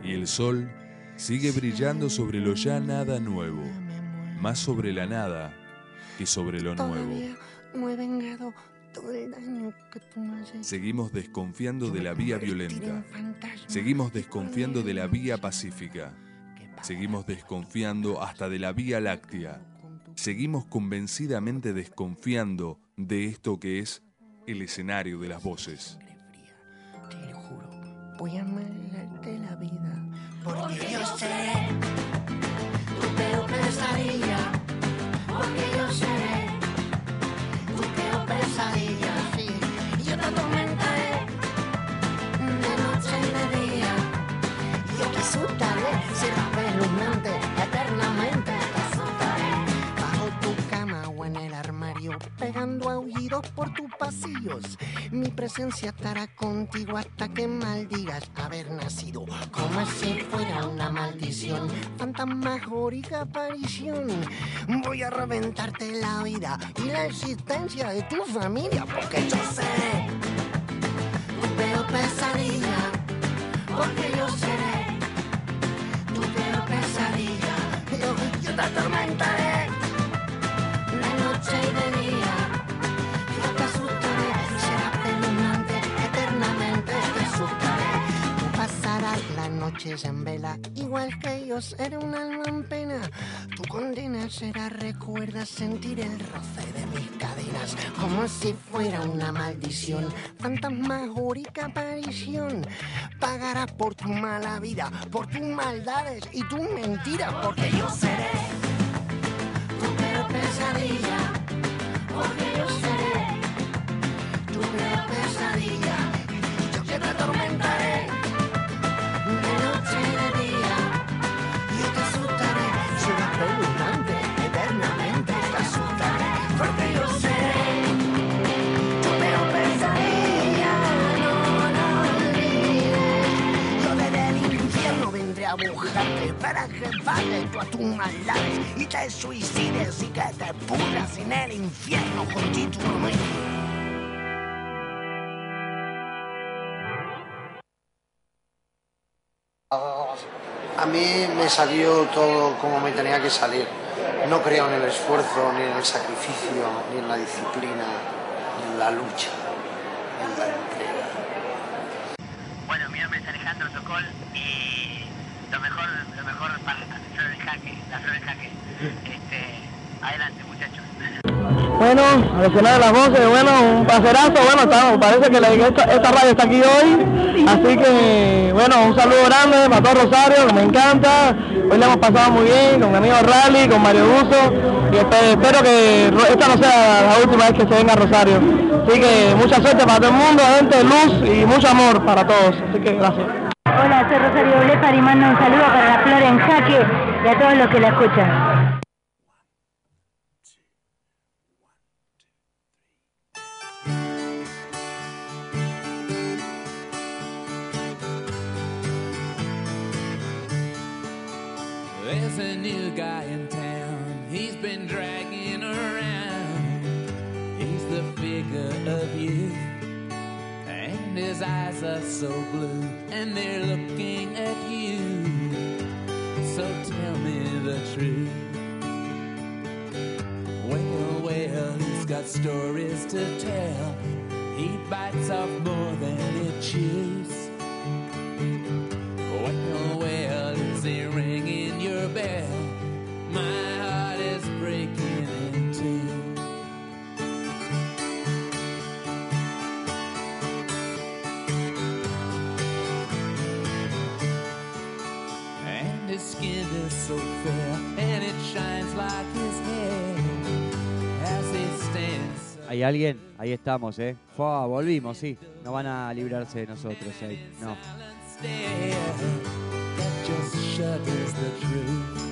y el sol sigue brillando sobre lo ya nada nuevo, más sobre la nada que sobre lo nuevo. No he vengado todo el daño que tú me has hecho. Seguimos desconfiando de la vía violenta. Seguimos desconfiando de la vía pacífica. Seguimos desconfiando hasta de la Vía Láctea. Seguimos convencidamente desconfiando de esto que es el escenario de las voces. Te lo juro, voy a amargarte la vida. Porque yo seré tu peor pesadilla. Porque yo seré tu peor pesadilla. Sí. Yo te atormentaré de noche y de día. Yo te asustaré, serás espeluznante, eternamente te asustaré. Bajo tu cama o en el armario, pegando aullidos por tus pasillos. Mi presencia estará contigo hasta que maldigas haber nacido. Como si fuera una maldición, fantasmagórica aparición. Voy a reventarte la vida y la existencia de tu familia, porque yo seré Tu peor pesadilla. Porque yo seré tu peor pesadilla. yo te atormentaré. De noche y de día. Yo te asustaré, será espeluznante, eternamente te asustaré. Tú pasarás las noches en vela, igual que yo seré un alma en pena. Tu condena será, recuerda sentir el roce de mis cadenas, como si fuera una maldición, fantasmagórica aparición. Pagarás por tu mala vida, por tus maldades y tus mentiras, porque yo seré Tu peor pesadilla. Porque yo seré tu peor pesadilla. yo que te atormentaré. De noche y de día. Yo te asustaré, será espeluznante, eternamente te asustaré, porque yo seré tu peor pesadilla. No olvides, yo desde el infierno vendré a buscarte para que pagues tú a tus maldades y te suicides y que te pudras en el infierno continuamente. A mí me salió todo como me tenía que salir. No creo en el esfuerzo, ni en el sacrificio, ni en la disciplina, ni en la lucha, ni en la entrega. Bueno, mi nombre es Alejandro Sokol y lo mejor para la flor del jaque. Adelante, muchachos. Bueno, a los finales de las voces, bueno, un placerazo, bueno, parece que esta radio está aquí hoy, así que, bueno, un saludo grande para todo Rosario, que me encanta, hoy la hemos pasado muy bien, con mi amigo Rally, con Mario Buzo, y espero que esta no sea la última vez que se venga a Rosario, así que mucha suerte para todo el mundo, gente, luz y mucho amor para todos, así que gracias. Hola, soy Rosario Blefar y mando un saludo para la Flor en Jaque y a todos los que la escuchan. There's a new guy in town, he's been dragging around. He's the figure of youth, and his eyes are so blue, and they're looking at you. So tell me the truth. Well, he's got stories to tell. He bites off more than he chews. Well, is he ringing your bell? My heart is breaking in two. And his skin is so fair, and it shines like his hair as he stands. ¿Hay alguien? Ahí estamos, Fua, volvimos, sí. No van a librarse de nosotros, no. That just shudders the truth.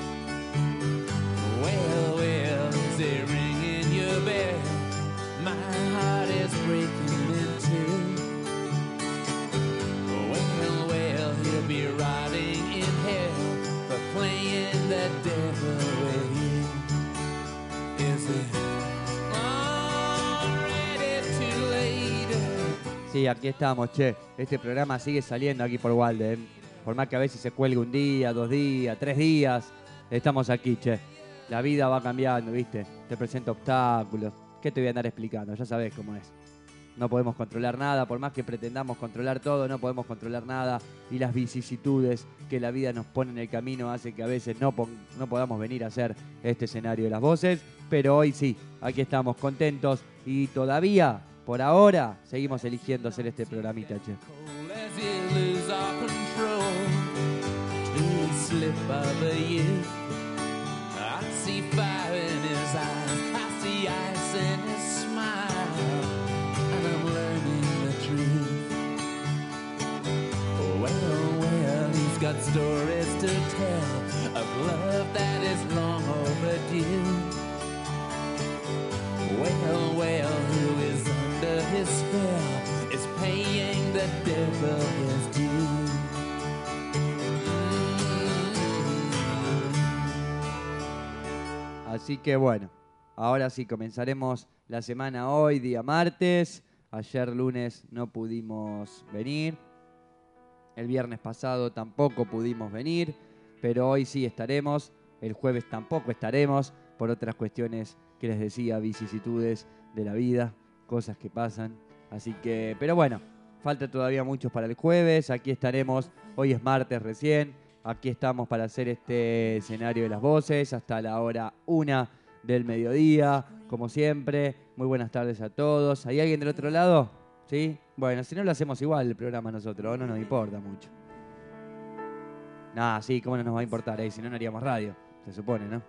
Well, is it ringing your bell? My heart is breaking in two. Well, he'll be rotting in hell for playing the devil with you. Is it already too late? Sí, aquí estamos, che. Este programa sigue saliendo aquí por Walden. Por más que a veces se cuelgue un día, 2 días, 3 días, estamos aquí, che. La vida va cambiando, ¿viste? Te presenta obstáculos. ¿Qué te voy a andar explicando? Ya sabés cómo es. No podemos controlar nada, por más que pretendamos controlar todo, no podemos controlar nada. Y las vicisitudes que la vida nos pone en el camino hacen que a veces no podamos venir a hacer este escenario de las voces. Pero hoy sí, aquí estamos contentos y todavía, por ahora, seguimos eligiendo hacer este programita, che. Got stories to tell of love that is long overdue. Well, who is under his spell is paying the devil his due. Así que bueno, ahora sí comenzaremos la semana hoy, día martes. Ayer lunes no pudimos venir. El viernes pasado tampoco pudimos venir, pero hoy sí estaremos. El jueves tampoco estaremos por otras cuestiones que les decía, vicisitudes de la vida, cosas que pasan. Así que, pero bueno, falta todavía mucho para el jueves. Aquí estaremos, hoy es martes recién. Aquí estamos para hacer este escenario de las voces hasta la hora 1 del mediodía, como siempre. Muy buenas tardes a todos. ¿Hay alguien del otro lado? ¿Sí? Bueno, si no lo hacemos igual el programa nosotros, no nos importa mucho. Nah, sí, ¿cómo no nos va a importar? Si no, no haríamos radio, se supone, ¿no?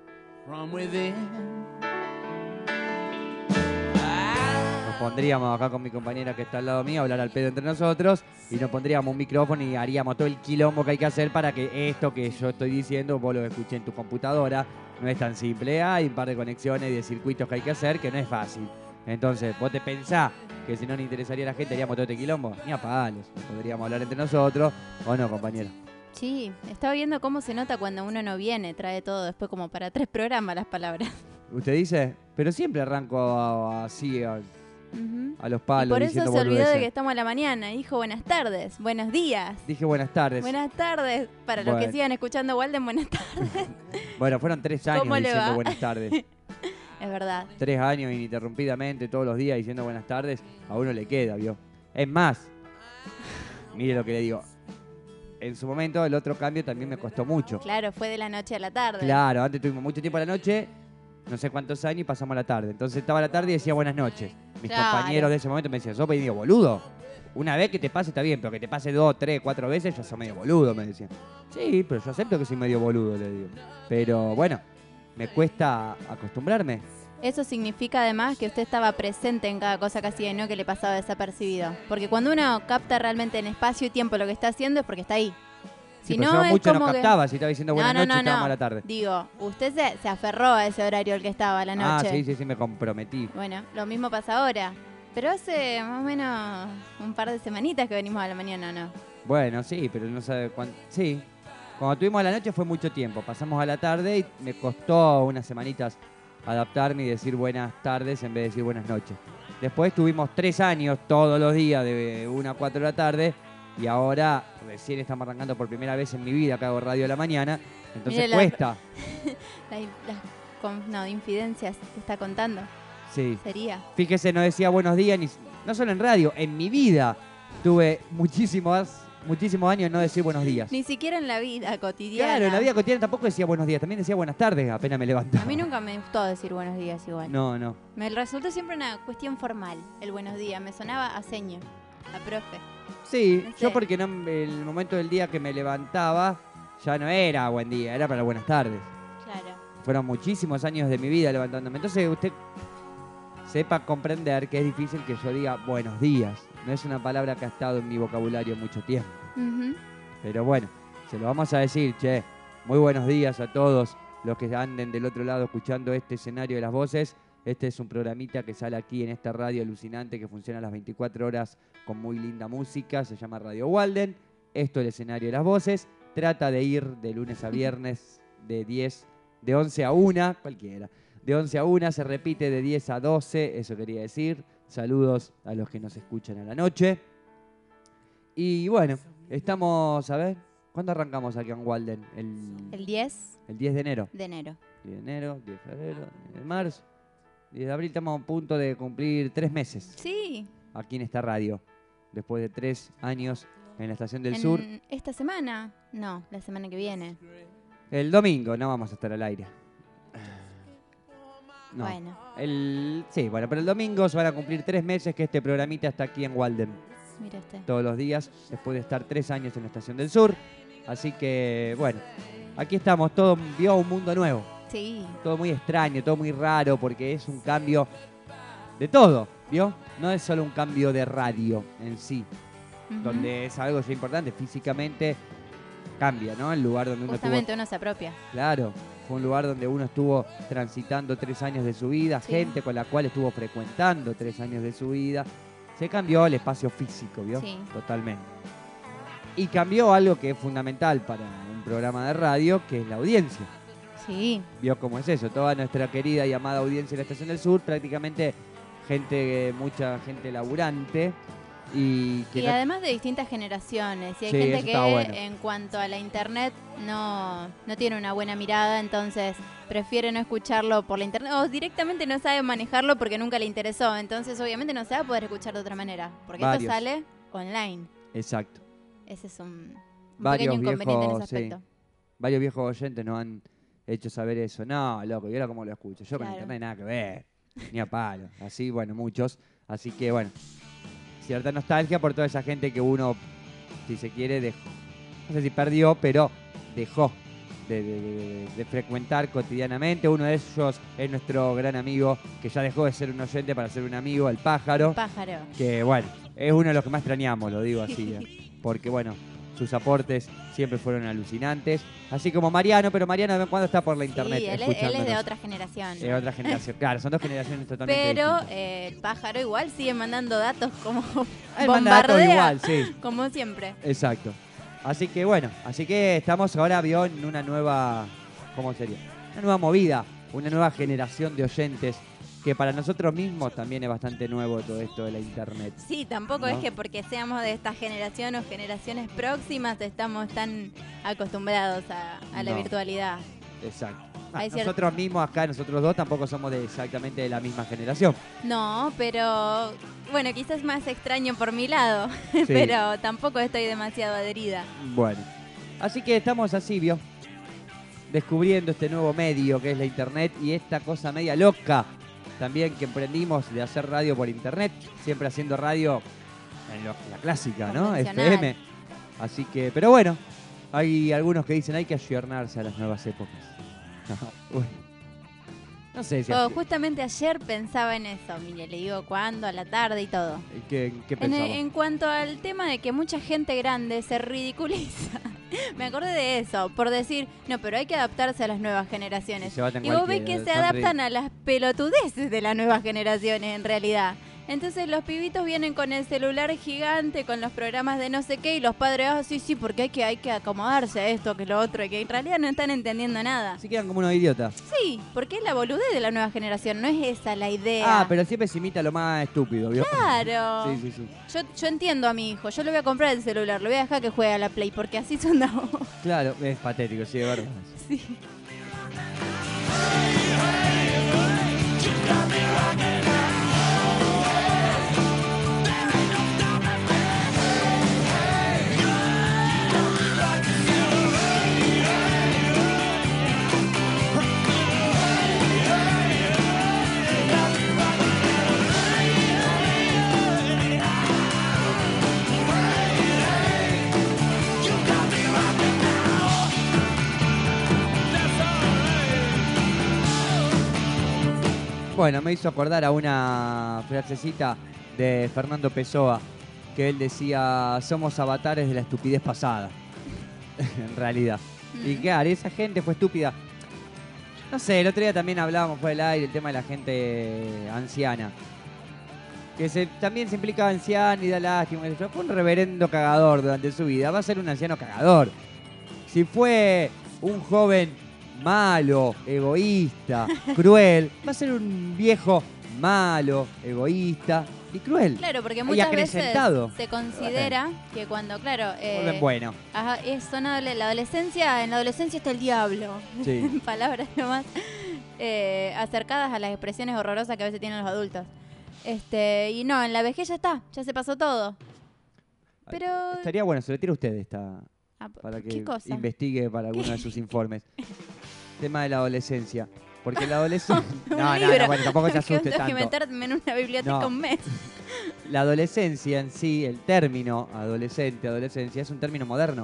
Nos pondríamos acá con mi compañera que está al lado mío a hablar al pedo entre nosotros y nos pondríamos un micrófono y haríamos todo el quilombo que hay que hacer para que esto que yo estoy diciendo vos lo escuché en tu computadora. No es tan simple, hay un par de conexiones y de circuitos que hay que hacer que no es fácil. Entonces, vos te pensás que si no le interesaría a la gente haríamos todo este quilombo, ni a palos, podríamos hablar entre nosotros, ¿o no, compañero? Sí, estaba viendo cómo se nota cuando uno no viene, trae todo después como para 3 programas las palabras. Usted dice, pero siempre arranco así a los palos. Y por eso diciendo se olvidó boludeces. de que estamos a la mañana y dijo buenas tardes, buenos días. Dije buenas tardes. Buenas tardes, para los que sigan escuchando Walden, buenas tardes. Bueno, fueron 3 años ¿Cómo le diciendo va? buenas tardes. Es verdad. 3 años ininterrumpidamente, todos los días diciendo buenas tardes, a uno le queda, ¿vio? Es más, mire lo que le digo. En su momento, el otro cambio también me costó mucho. Claro, fue de la noche a la tarde. Claro, antes tuvimos mucho tiempo a la noche, no sé cuántos años, y pasamos a la tarde. Entonces estaba a la tarde y decía buenas noches. Mis compañeros de ese momento me decían, sos medio boludo. Una vez que te pase está bien, pero que te pase 2, 3, 4 veces, ya sos medio boludo, me decían. Sí, pero yo acepto que soy medio boludo, le digo. Pero bueno, me cuesta acostumbrarme. Eso significa además que usted estaba presente en cada cosa que hacía y no que le pasaba desapercibido. Porque cuando uno capta realmente en espacio y tiempo lo que está haciendo es porque está ahí. Sí, Si pero no, yo es mucho como no captaba, si estaba diciendo buenas noches, estábamos a la tarde. Digo, usted se aferró a ese horario al que estaba a la noche. Ah, sí, me comprometí. Bueno, lo mismo pasa ahora. Pero hace más o menos un par de semanitas que venimos a la mañana, ¿no? Bueno, sí, pero no sabe cuánto. Sí, cuando tuvimos a la noche fue mucho tiempo. Pasamos a la tarde y me costó unas semanitas adaptarme y decir buenas tardes en vez de decir buenas noches. Después tuvimos 3 años todos los días de 1 a 4 de la tarde y ahora recién estamos arrancando por primera vez en mi vida que hago radio a la mañana, entonces Mire cuesta. De infidencias que está contando. Sí. Sería. Fíjese, no decía buenos días, no solo en radio, en mi vida tuve muchísimos años no decir buenos días. Ni siquiera en la vida cotidiana. Claro, en la vida cotidiana tampoco decía buenos días, también decía buenas tardes apenas me levantaba. A mí nunca me gustó decir buenos días igual. No. Me resultó siempre una cuestión formal, el buenos días. Me sonaba a seño, a profe. Sí, No sé. yo porque el momento del día que me levantaba ya no era buen día, era para buenas tardes. Claro. Fueron muchísimos años de mi vida levantándome. Entonces usted sepa comprender que es difícil que yo diga buenos días. No es una palabra que ha estado en mi vocabulario mucho tiempo. Pero bueno, se lo vamos a decir, che. Muy buenos días a todos los que anden del otro lado escuchando este escenario de las voces. Este es un programita que sale aquí en esta radio alucinante que funciona a las 24 horas con muy linda música. Se llama Radio Walden. Esto es el escenario de las voces. Trata de ir de lunes a viernes de 11 a 1, cualquiera. De 11 a 1, se repite de 10 a 12, eso quería decir. Saludos a los que nos escuchan a la noche. Y bueno, Estamos, a ver, ¿cuándo arrancamos aquí en Walden? El 10 El 10 de enero. de enero. 10 de enero, 10 de febrero, 10 de marzo, 10 de abril. Estamos a punto de cumplir 3 meses Sí. aquí en esta radio. Después de 3 años en la Estación del Sur. ¿Esta semana? No, la semana que viene. El domingo no vamos a estar al aire. No. Bueno. Sí, bueno, pero el domingo se van a cumplir 3 meses que este programita está aquí en Walden. Mira usted. Todos los días, después de estar 3 años en la Estación del Sur. Así que, bueno, aquí estamos, todo vio un mundo nuevo. Sí. Todo muy extraño, todo muy raro, porque es un cambio de todo, ¿vio? No es solo un cambio de radio en sí, donde es algo ya importante, físicamente cambia, ¿no? El lugar donde uno Justamente uno se apropia. Claro, fue un lugar donde uno estuvo transitando 3 años de su vida, Sí. gente con la cual estuvo frecuentando 3 años de su vida. Se cambió el espacio físico, ¿vio? Sí. Totalmente. Y cambió algo que es fundamental para un programa de radio, que es la audiencia. Sí. ¿Vio cómo es eso? Toda nuestra querida y amada audiencia de la Estación del Sur, prácticamente mucha gente laburante. Y que Y además de distintas generaciones. Y hay Sí, gente eso que está bueno. en cuanto a la internet no tiene una buena mirada, entonces prefiere no escucharlo por la internet o directamente no sabe manejarlo porque nunca le interesó. Entonces obviamente no se va a poder escuchar de otra manera. Porque Varios. esto sale online. Exacto. Ese es un Varios pequeño inconveniente en ese viejos, sí. aspecto. Varios viejos oyentes nos han hecho saber eso. No, loco, ¿y ahora cómo lo escucho? Yo con Claro. internet nada que ver. Ni a palo. Así, bueno, muchos. Así que, bueno, cierta nostalgia por toda esa gente que uno, si se quiere, dejó. No sé si perdió, pero dejó de frecuentar cotidianamente. Uno de ellos es nuestro gran amigo, que ya dejó de ser un oyente para ser un amigo, el Pájaro. Pájaro. Que, bueno, es uno de los que más extrañamos, lo digo así. Porque, bueno, sus aportes siempre fueron alucinantes. Así como Mariano, pero Mariano de vez en cuando está por la internet Sí, él es de escuchándonos. otra generación. Es otra generación. Claro, son 2 generaciones totalmente Pero distintas. el Pájaro igual sigue mandando datos como Él manda datos bombardea, igual, sí. como siempre. Exacto. Así que bueno, estamos ahora, vio, en una nueva, ¿cómo sería? Una nueva movida, una nueva generación de oyentes, que para nosotros mismos también es bastante nuevo todo esto de la internet. Sí, tampoco ¿No? es que porque seamos de esta generación o generaciones próximas estamos tan acostumbrados a la No. virtualidad. Exacto. Hay cierto- Nosotros mismos acá, nosotros dos, tampoco somos exactamente de la misma generación. No, pero bueno, quizás más extraño por mi lado, pero tampoco estoy demasiado adherida. Bueno, así que estamos así, vio, descubriendo este nuevo medio que es la internet y esta cosa media loca también que emprendimos de hacer radio por internet, siempre haciendo radio en la clásica, ¿no? Convencional. FM. Así que, pero bueno, hay algunos que dicen hay que ayornarse a las nuevas épocas. Bueno, no sé si... Justamente ayer pensaba en eso, mire, le digo cuándo, a la tarde y todo. ¿Qué pensaba? En cuanto al tema de que mucha gente grande se ridiculiza, me acordé de eso, por decir, no, pero hay que adaptarse a las nuevas generaciones. Y se baten Y vos ves cualquiera, que se son adaptan a las pelotudeces de las nuevas generaciones, en realidad. Entonces los pibitos vienen con el celular gigante, con los programas de no sé qué, y los padres, sí, porque hay que acomodarse a esto, que lo otro, y que en realidad no están entendiendo nada. Se quedan como unos idiotas. Sí, porque es la boludez de la nueva generación, no es esa la idea. Ah, pero siempre se imita lo más estúpido, ¿vio? Claro. Sí. Yo entiendo a mi hijo, yo le voy a comprar el celular, le voy a dejar que juegue a la Play, porque así son de ahora. Claro, es patético, sí, de verdad. Sí. Bueno, me hizo acordar a una frasecita de Fernando Pessoa, que él decía, somos avatares de la estupidez pasada, en realidad. Y claro, esa gente fue estúpida. No sé, el otro día también hablábamos fuera del aire el tema de la gente anciana. Que también se implica anciano y da lástima. Fue un reverendo cagador durante su vida. Va a ser un anciano cagador. Si fue un joven malo, egoísta, cruel, va a ser un viejo malo, egoísta y cruel. Claro, porque Y muchas veces acrecentado. se considera que cuando, claro, Vuelven bueno. ajá, la adolescencia, en la adolescencia está el diablo. Sí. Palabras nomás acercadas a las expresiones horrorosas que a veces tienen los adultos. Y no, en la vejez ya está, ya se pasó todo. Pero Estaría bueno, se lo tira a usted esta para ¿qué que cosa? investigue para alguno de sus informes. Tema de la adolescencia. Porque la adolescencia... Un no, libro. bueno, tampoco se asuste Tengo que tanto. meterme en una biblioteca No. un mes. La adolescencia en sí, el término adolescencia, es un término moderno.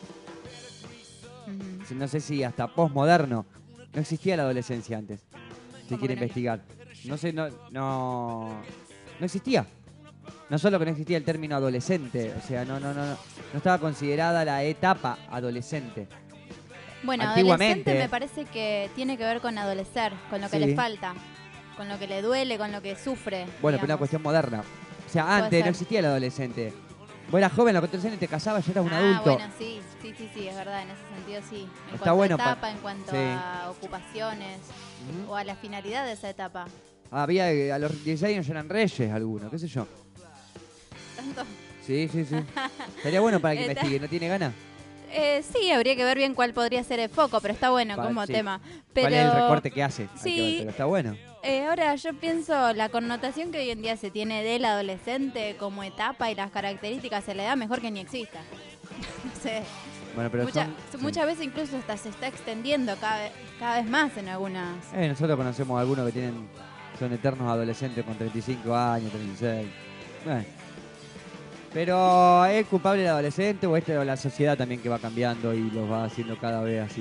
No sé si hasta postmoderno. No existía la adolescencia antes. Si ¿Cómo quiere que no? investigar. No sé, no existía. No solo que no existía el término adolescente, o sea, no estaba considerada la etapa adolescente. Bueno, Antiguamente, adolescente me parece que tiene que ver con adolecer, con lo que Sí. le falta, con lo que le duele, con lo que sufre. Bueno, pero una digamos. cuestión moderna. O sea, Puede antes no ser. existía el adolescente. Vos eras joven, a los 14 años te casabas, ya eras un Ah, adulto. bueno, sí, es verdad, en ese sentido sí. En Está cuanto bueno a pa- etapa, en cuanto sí. a ocupaciones Ujú. o a la finalidad de esa etapa. Había, a los 16 años ya eran reyes algunos, qué sé yo. Tanto. Sí. Estaría bueno para que Está- investigue, ¿no tiene ganas? Sí, habría que ver bien cuál podría ser el foco, pero está bueno como Sí. tema. Pero, ¿Cuál es el recorte que hace? Hay que Sí. ver, pero está bueno. Ahora yo pienso la connotación que hoy en día se tiene del adolescente como etapa y las características se le da mejor que ni exista. No sé. Bueno, pero Muchas veces incluso hasta se está extendiendo cada vez más en algunas. Nosotros conocemos a algunos que son eternos adolescentes con 35 años, 36. Bueno. Pero ¿es culpable el adolescente o la sociedad también que va cambiando y los va haciendo cada vez así?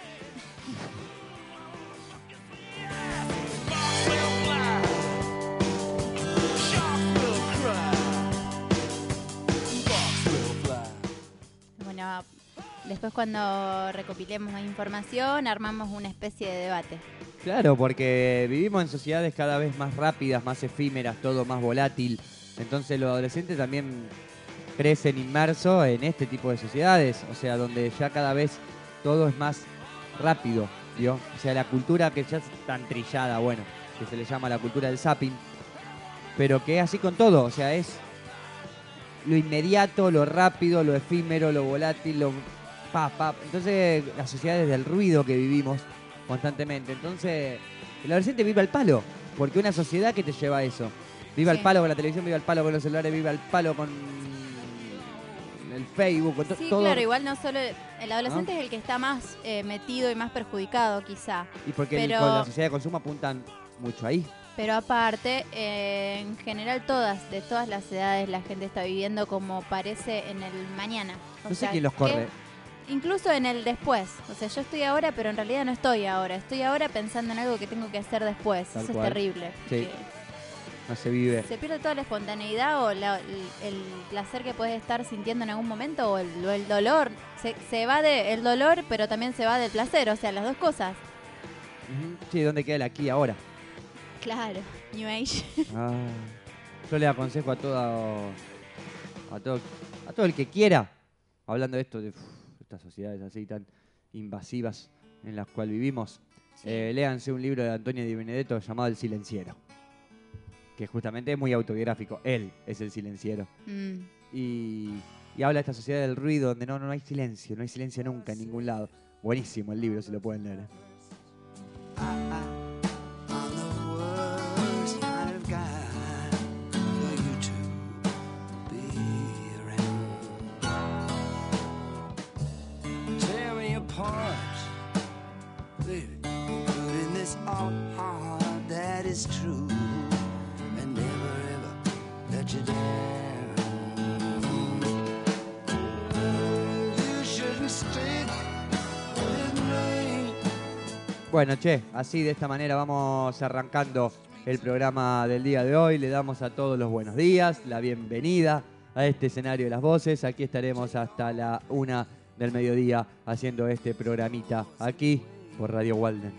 Bueno, después cuando recopilemos más información, armamos una especie de debate. Claro, porque vivimos en sociedades cada vez más rápidas, más efímeras, todo más volátil. Entonces los adolescentes también crecen inmersos en este tipo de sociedades, o sea, donde ya cada vez todo es más rápido, ¿vio? O sea, la cultura que ya es tan trillada, bueno, que se le llama la cultura del zapping, pero que es así con todo, o sea, es lo inmediato, lo rápido, lo efímero, lo volátil, lo Entonces, las sociedades del ruido que vivimos constantemente. Entonces, el adolescente vive al palo, porque una sociedad que te lleva a eso. Vive al Sí. palo con la televisión, vive al palo con los celulares, vive al palo con el Facebook, con Sí, todo. claro, igual no solo el adolescente es el que está más metido y más perjudicado quizá. Y porque pero- con la sociedad de consumo apuntan mucho ahí. Pero aparte, en general de todas las edades, la gente está viviendo como parece en el mañana. O No sé sea, quién los que corre. incluso en el después. O sea, yo estoy ahora, pero en realidad no estoy ahora. Estoy ahora pensando en algo que tengo que hacer después. Tal Eso cual. es terrible. Sí. porque No se vive. se pierde toda la espontaneidad o el placer que puedes estar sintiendo en algún momento o el dolor. Se va del dolor, pero también se va del placer. O sea, las dos cosas. Ujú. Sí, ¿dónde queda el aquí y ahora? Claro, New Age. Ah, yo le aconsejo a todo el que quiera, hablando de esto, de estas sociedades así tan invasivas en las cuales vivimos, léanse un libro de Antonio Di Benedetto llamado El Silenciero, que justamente es muy autobiográfico. Él es el silenciero. Mm. Y habla de esta sociedad del ruido donde no hay silencio nunca en ningún lado. Buenísimo el libro, si lo pueden leer. Tear me apart, baby. Putting this all hard, that is true. And never ever let you down. You shouldn't stick with me. Bueno, che, así de esta manera vamos arrancando el programa del día de hoy. Le damos a todos los buenos días, la bienvenida a este escenario de las voces. Aquí estaremos hasta la 1 del mediodía haciendo este programita aquí por Radio Walden.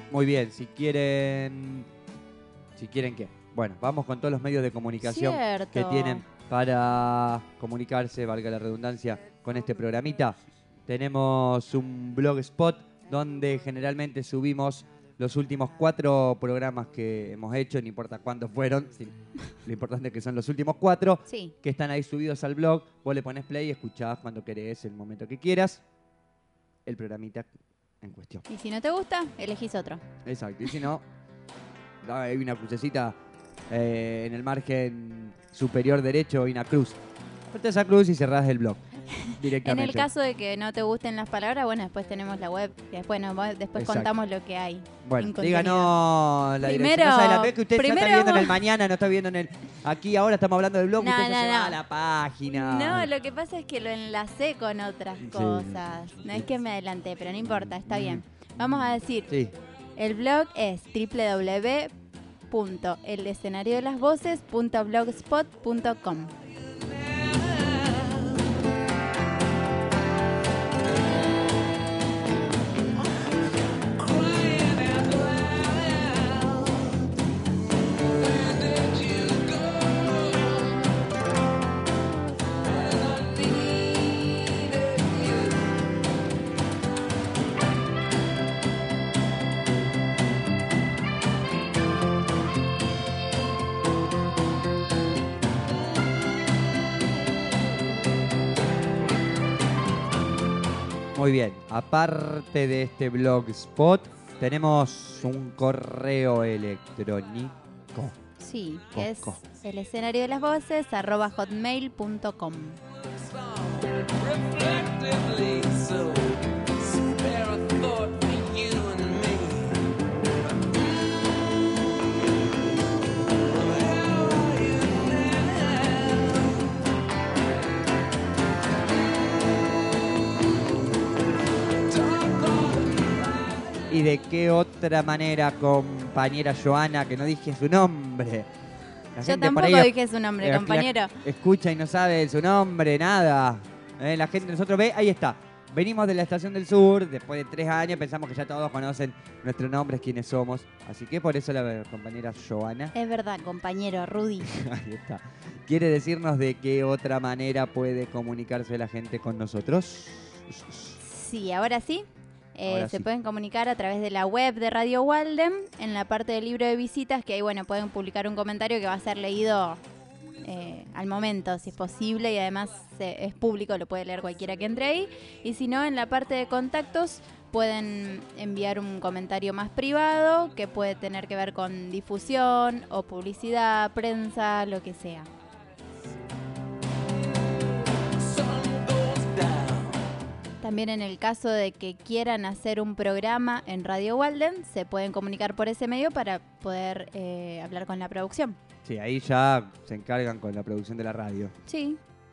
Muy bien, si quieren qué. Bueno, vamos con todos los medios de comunicación Cierto. que tienen para comunicarse, valga la redundancia, con este programita. Tenemos un blogspot donde generalmente subimos los últimos 4 programas que hemos hecho, no importa cuántos fueron, lo importante es que son los últimos 4, Sí. que están ahí subidos al blog. Vos le pones play y escuchás cuando querés, el momento que quieras, el programita en cuestión. Y si no te gusta, elegís otro. Exacto, y si no, hay una crucecita en el margen superior derecho, hay una cruz. Cortás esa cruz y cerrás el blog En directamente. el caso de que no te gusten las palabras, bueno, después tenemos la web y después Exacto. contamos lo que hay. Bueno, en contenido. díganos la Primero- dirección. No sabe la vez que usted ya está primero viendo en el vamos- mañana, no está viendo en el... Aquí ahora estamos hablando del blog, No, usted ya no, se va no. a la página. No, lo que pasa es que lo enlacé con otras cosas. No es que me adelanté, pero no importa, está bien. Vamos a decir, Sí. el blog es www.elescenariodelasvoces.blogspot.com. Muy bien, aparte de este blogspot, tenemos un correo electrónico. Sí, que es Co. el escenario de las voces @hotmail.com. Reflectively so. Spare a thought for you and me. ¿Y de qué otra manera, compañera Joana, que no dije su nombre? La Yo gente por tampoco ahí dije su nombre, la- compañero. escucha y no sabe su nombre, nada. La gente, nosotros ve, ahí está. Venimos de la Estación del Sur, después de 3 años, pensamos que ya todos conocen nuestros nombres, quiénes somos. Así que por eso la compañera Joana, Es verdad, compañero, Rudy. ahí está, quiere decirnos de qué otra manera puede comunicarse la gente con nosotros. Sí, ahora sí. Ahora Se sí. pueden comunicar a través de la web de Radio Walden, en la parte del libro de visitas, que ahí, bueno, pueden publicar un comentario que va a ser leído al momento, si es posible, y además es público, lo puede leer cualquiera que entre ahí. Y si no, en la parte de contactos pueden enviar un comentario más privado, que puede tener que ver con difusión o publicidad, prensa, lo que sea. También en el caso de que quieran hacer un programa en Radio Walden, se pueden comunicar por ese medio para poder hablar con la producción. Sí, ahí ya se encargan con la producción de la radio. Sí.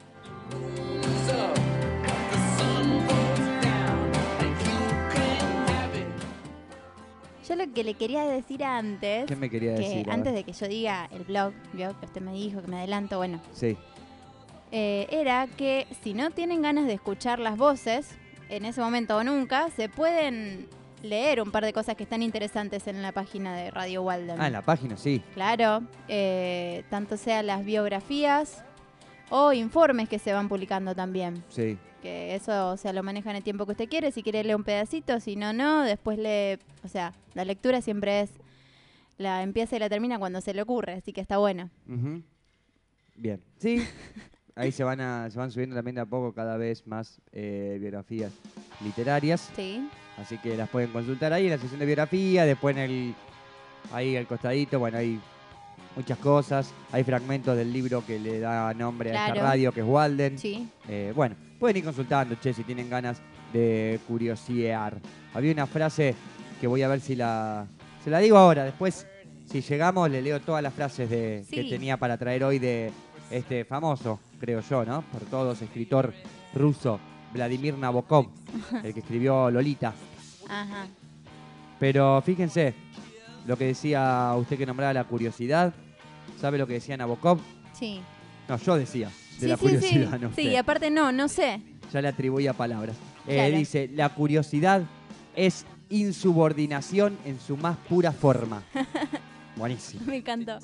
Yo lo que le quería decir antes, ¿Qué me quería que decir? A antes ver. de que yo diga el blog, vio que usted me dijo que me adelanto, bueno, Sí. era que si no tienen ganas de escuchar las voces, en ese momento o nunca, se pueden leer un par de cosas que están interesantes en la página de Radio Walden. Ah, en la página, sí. Claro, tanto sea las biografías o informes que se van publicando también. Sí. Que eso, o sea, lo manejan el tiempo que usted quiere. Si quiere leer un pedacito, si no, no. Después lee, o sea, la lectura siempre es, la empieza y la termina cuando se le ocurre, así que está bueno. Ujú. Bien. Sí. Ahí se van subiendo también de a poco cada vez más biografías literarias. Sí. Así que las pueden consultar ahí en la sección de biografía, después ahí al costadito, bueno, hay muchas cosas. Hay fragmentos del libro que le da nombre a esta Claro. radio, que es Walden. Sí. Bueno, pueden ir consultando, che, si tienen ganas de curiosear. Había una frase que voy a ver se la digo ahora. Después, si llegamos, le leo todas las frases que Sí. tenía para traer hoy de este famoso, creo yo, ¿no? Por todos, escritor ruso, Vladimir Nabokov, el que escribió Lolita. Ajá. Pero fíjense, lo que decía usted que nombraba la curiosidad. ¿Sabe lo que decía Nabokov? Sí. No, yo decía de Sí, la sí, curiosidad, sí. no Sí, usted. y aparte no sé. Ya le atribuía palabras. Claro. Dice, la curiosidad es insubordinación en su más pura forma. Buenísimo. Me encantó.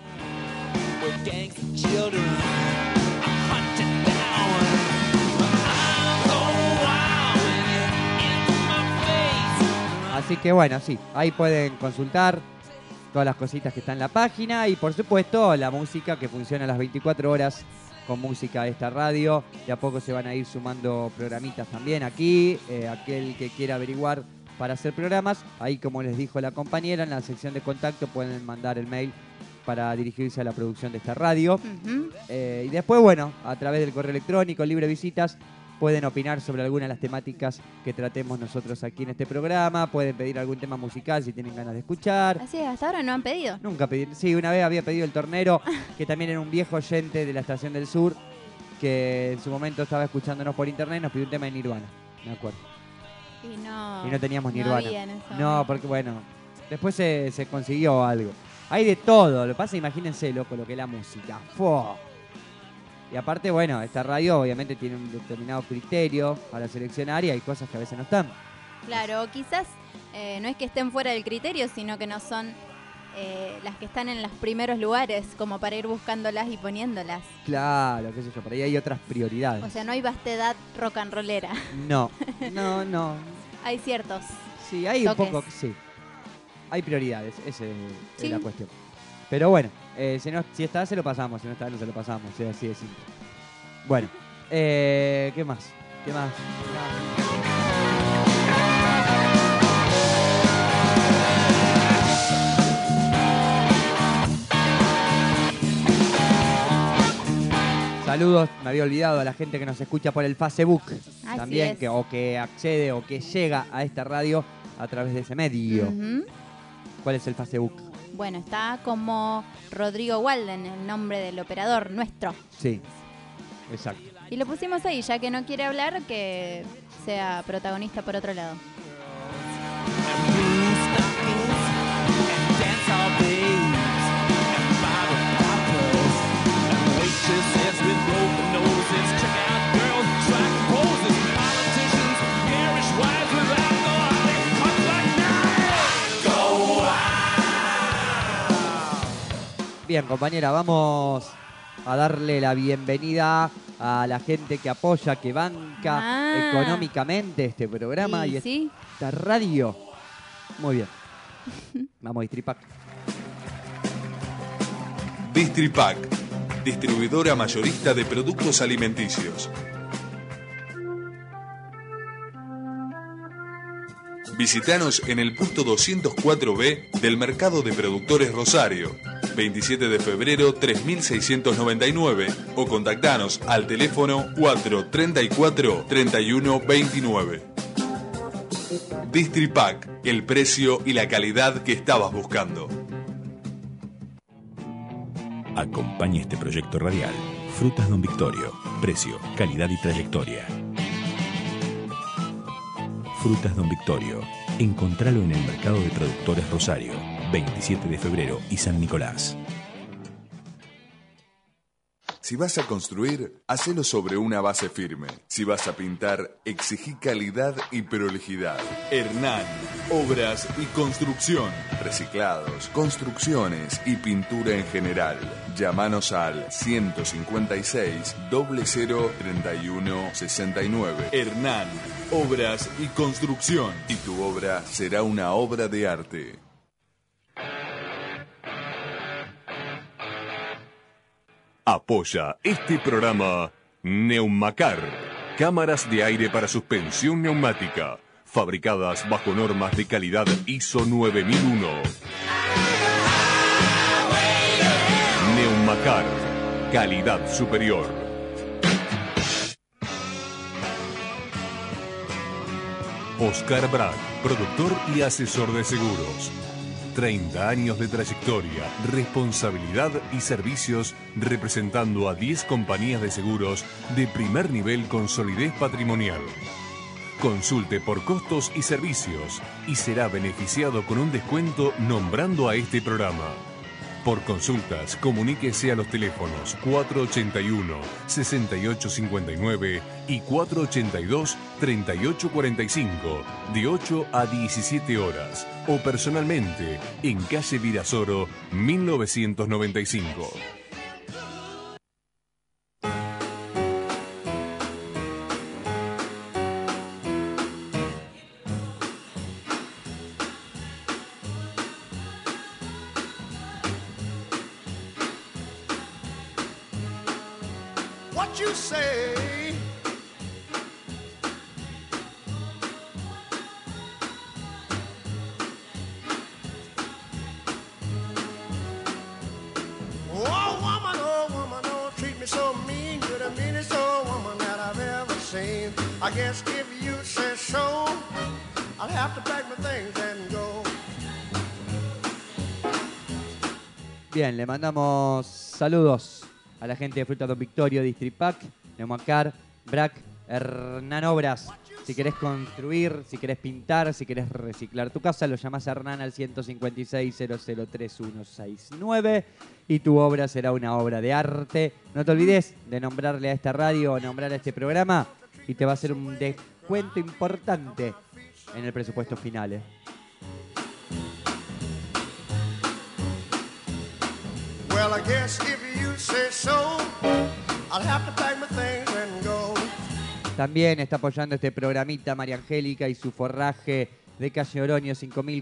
Así que bueno, sí, ahí pueden consultar todas las cositas que están en la página y por supuesto la música que funciona a las 24 horas con música de esta radio. De a poco se van a ir sumando programitas también aquí. Aquel que quiera averiguar para hacer programas, ahí como les dijo la compañera, en la sección de contacto pueden mandar el mail para dirigirse a la producción de esta radio. Y después, bueno, a través del correo electrónico, libre visitas, pueden opinar sobre alguna de las temáticas que tratemos nosotros aquí en este programa. Pueden pedir algún tema musical si tienen ganas de escuchar. Así es, hasta ahora no han pedido. Nunca pedí. Sí, una vez había pedido el Tornero, que también era un viejo oyente de la Estación del Sur, que en su momento estaba escuchándonos por internet y nos pidió un tema de Nirvana, me acuerdo. Y no teníamos Nirvana. No había en ese No, momento. porque bueno, después se consiguió algo. Hay de todo. Lo que pasa, imagínense, loco, lo que es la música. ¡Fua! Y aparte, bueno, esta radio obviamente tiene un determinado criterio para seleccionar y hay cosas que a veces no están. Claro, quizás no es que estén fuera del criterio, sino que no son las que están en los primeros lugares, como para ir buscándolas y poniéndolas. Claro, qué sé yo, por ahí hay otras prioridades. O sea, no hay vastedad rock and rollera. No. Hay ciertos. Sí, hay toques. un poco, sí. Hay prioridades, esa es Sí. la cuestión. Pero bueno, si está, se lo pasamos. Si no está, no se lo pasamos. O sea, así de simple. Bueno, ¿qué más? Saludos, me había olvidado a la gente que nos escucha por el Facebook. Así También, es. que accede o que llega a esta radio a través de ese medio. Ujú. ¿Cuál es el Facebook? Bueno, está como Rodrigo Walden, el nombre del operador nuestro. Sí, exacto. Y lo pusimos ahí, ya que no quiere hablar, que sea protagonista por otro lado. Bien, compañera, vamos a darle la bienvenida a la gente que apoya, que banca económicamente este programa y sí. esta radio. Muy bien. Vamos, Distripac. Distripac, distribuidora mayorista de productos alimenticios. Visítanos en el puesto 204B del Mercado de Productores Rosario, 27 de febrero 3699, o contactanos al teléfono 434-3129. Distripac, el precio y la calidad que estabas buscando. Acompaña este proyecto radial. Frutas Don Victorio. Precio, calidad y trayectoria. Frutas Don Victorio. Encontralo en el Mercado de Productores Rosario, 27 de febrero y San Nicolás. Si vas a construir, hacelo sobre una base firme. Si vas a pintar, exigí calidad y prolijidad. Hernán, obras y construcción. Reciclados, construcciones y pintura en general. Llámanos al 156 00 31 69. Hernán, obras y construcción. Y tu obra será una obra de arte. Apoya este programa Neumacar, cámaras de aire para suspensión neumática, fabricadas bajo normas de calidad ISO 9001. Neumacar, calidad superior. Oscar Brad, productor y asesor de seguros. 30 años de trayectoria, responsabilidad y servicios representando a 10 compañías de seguros de primer nivel con solidez patrimonial. Consulte por costos y servicios y será beneficiado con un descuento nombrando a este programa. Por consultas, comuníquese a los teléfonos 481-6859 y 482-3845, de 8 a 17 horas, o personalmente en calle Virasoro, 1995. What you say? Oh woman, don't treat me so mean. You're the meanest old woman that I've ever seen. I guess if you say so, I'll have to pack my things and go. Bien, le mandamos saludos a la gente de Fruta Don Victorio, Distripac, Neumacar, Brac, Hernán Obras. Si querés construir, si querés pintar, si querés reciclar tu casa, lo llamás a Hernán al 156-003-169 y tu obra será una obra de arte. No te olvides de nombrarle a esta radio o nombrar a este programa y te va a hacer un descuento importante en el presupuesto final. Well, I guess if you say so, I'll have to pack my things and go. También está apoyando este programita María Angélica y su forraje de calle Oroño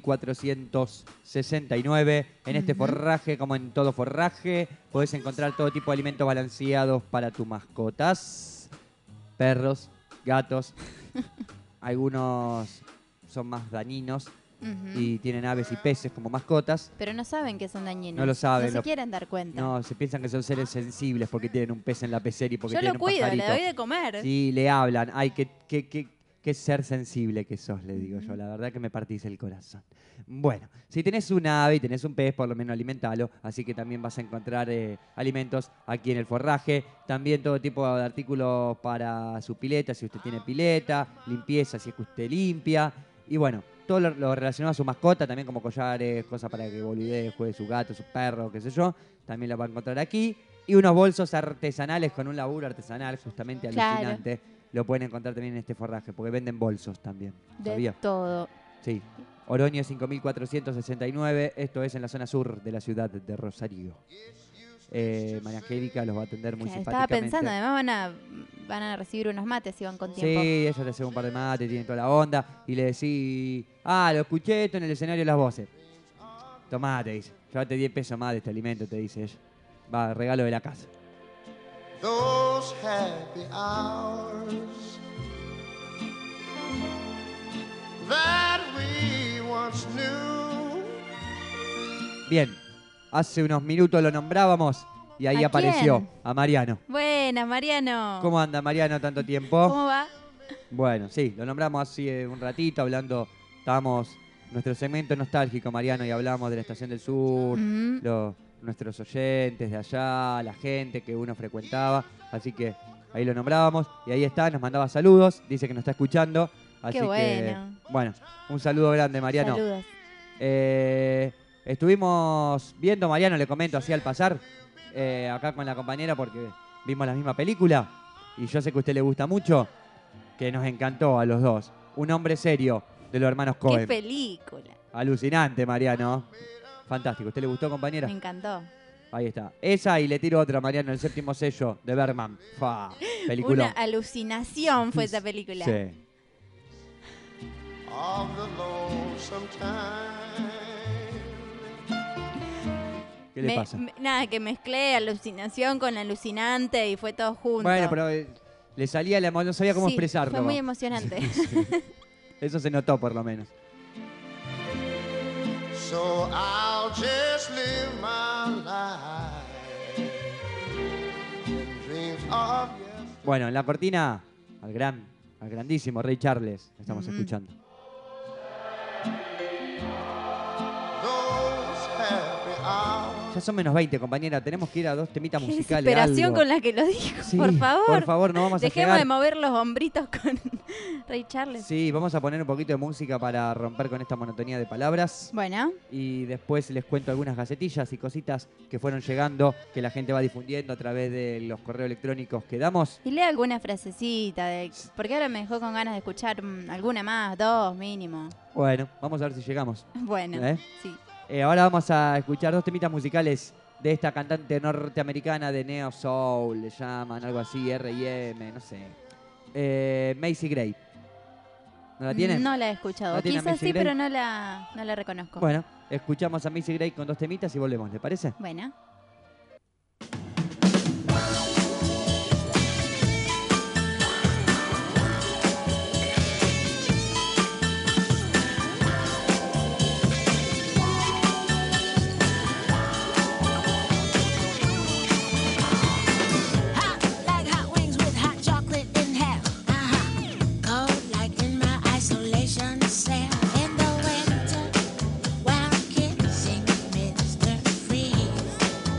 5469. En este forraje, como en todo forraje, podés encontrar todo tipo de alimentos balanceados para tus mascotas. Perros, gatos, algunos son más dañinos y tienen aves y peces como mascotas. Pero no saben que son dañinos. No lo saben. No se quieren dar cuenta. No, se piensan que son seres sensibles porque tienen un pez en la pecera y porque Yo tienen lo un cuido, pajarito. le doy de comer. Sí, le hablan. Ay, qué ser sensible que sos, le digo yo. La verdad que me partís el corazón. Bueno, si tenés un ave y tenés un pez, por lo menos alimentalo. Así que también vas a encontrar alimentos aquí en el forraje. También todo tipo de artículos para su pileta, si usted tiene pileta. Limpieza, si es que usted limpia. Y bueno, todo lo relacionado a su mascota, también como collares, cosas para que boludee, juegue su gato, su perro, qué sé yo. También lo va a encontrar aquí. Y unos bolsos artesanales con un laburo artesanal justamente alucinante. Lo pueden encontrar también en este forraje, porque venden bolsos también. De todo. Sí. Oroño 5469, esto es en la zona sur de la ciudad de Rosario. María Angélica los va a atender muy simpáticamente. Estaba pensando, además van a recibir unos mates si van con tiempo. Sí, ella te hace un par de mates, tiene toda la onda. Y le decís, lo escuché esto en el escenario de las voces. Tomá, te dice. Llévate 10 pesos más de este alimento, te dice ella. Va, regalo de la casa. Those happy hours that we once knew. Bien, hace unos minutos lo nombrábamos y ahí ¿A apareció quién? a Mariano. Buenas, Mariano. ¿Cómo anda Mariano tanto tiempo? ¿Cómo va? Bueno, sí, lo nombramos hace un ratito hablando, estábamos nuestro segmento nostálgico, Mariano, y hablamos de la Estación del Sur, nuestros oyentes de allá, la gente que uno frecuentaba, así que ahí lo nombrábamos y ahí está, nos mandaba saludos, dice que nos está escuchando, así Qué bueno. que bueno, un saludo grande Mariano. Saludos. Estuvimos viendo, Mariano, le comento así al pasar, acá con la compañera porque vimos la misma película y yo sé que a usted le gusta mucho, que nos encantó a los dos. Un hombre serio de los hermanos Coen. Qué película. Alucinante, Mariano. Fantástico. ¿Usted le gustó, compañera? Me encantó. Ahí está. Esa y le tiro otra, Mariano, el séptimo sello de Bergman. Fa, película. Una alucinación fue esa película. Sí. Of the lonesome time. ¿Qué le pasa? Nada, que mezclé alucinación con alucinante y fue todo junto. Bueno, pero le salía la emoción, no sabía cómo Sí, expresarlo. fue muy emocionante. Eso se notó, por lo menos. So I'll just live my life in dreams of yes. Bueno, en la cortina, al grandísimo Ray Charles, estamos escuchando. Those happy hours Ya son menos 20, compañera. Tenemos que ir a 2 temitas Qué musicales. desesperación algo. con la que lo dijo, Sí, por favor. Por favor, no vamos a Dejemos llegar. de mover los hombritos con Ray Charles. Sí, vamos a poner un poquito de música para romper con esta monotonía de palabras. Bueno. Y después les cuento algunas gacetillas y cositas que fueron llegando, que la gente va difundiendo a través de los correos electrónicos que damos. Y lea alguna frasecita, porque ahora me dejó con ganas de escuchar alguna más, 2 mínimo. Bueno, vamos a ver si llegamos. Bueno, ¿Eh? sí. Ahora vamos a escuchar 2 temitas musicales de esta cantante norteamericana de Neo Soul, le llaman algo así, R&M, no sé. Macy Gray. ¿No la tienen? No la he escuchado. ¿La tiene Quizás Macy sí, Gray? pero no la reconozco. Bueno, escuchamos a Macy Gray con 2 temitas y volvemos, ¿le parece? Bueno. Like hot wings with hot chocolate in hell. Cold like in my isolation cell. In the winter, while kissing Mr. Freeze.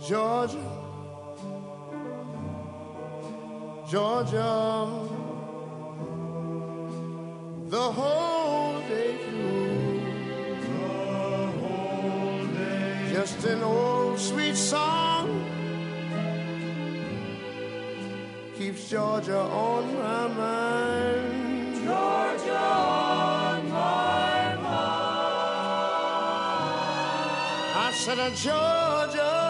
Georgia, Georgia, the whole day through, just an old sweet song keeps Georgia on my mind. Georgia on my mind. I said, Georgia,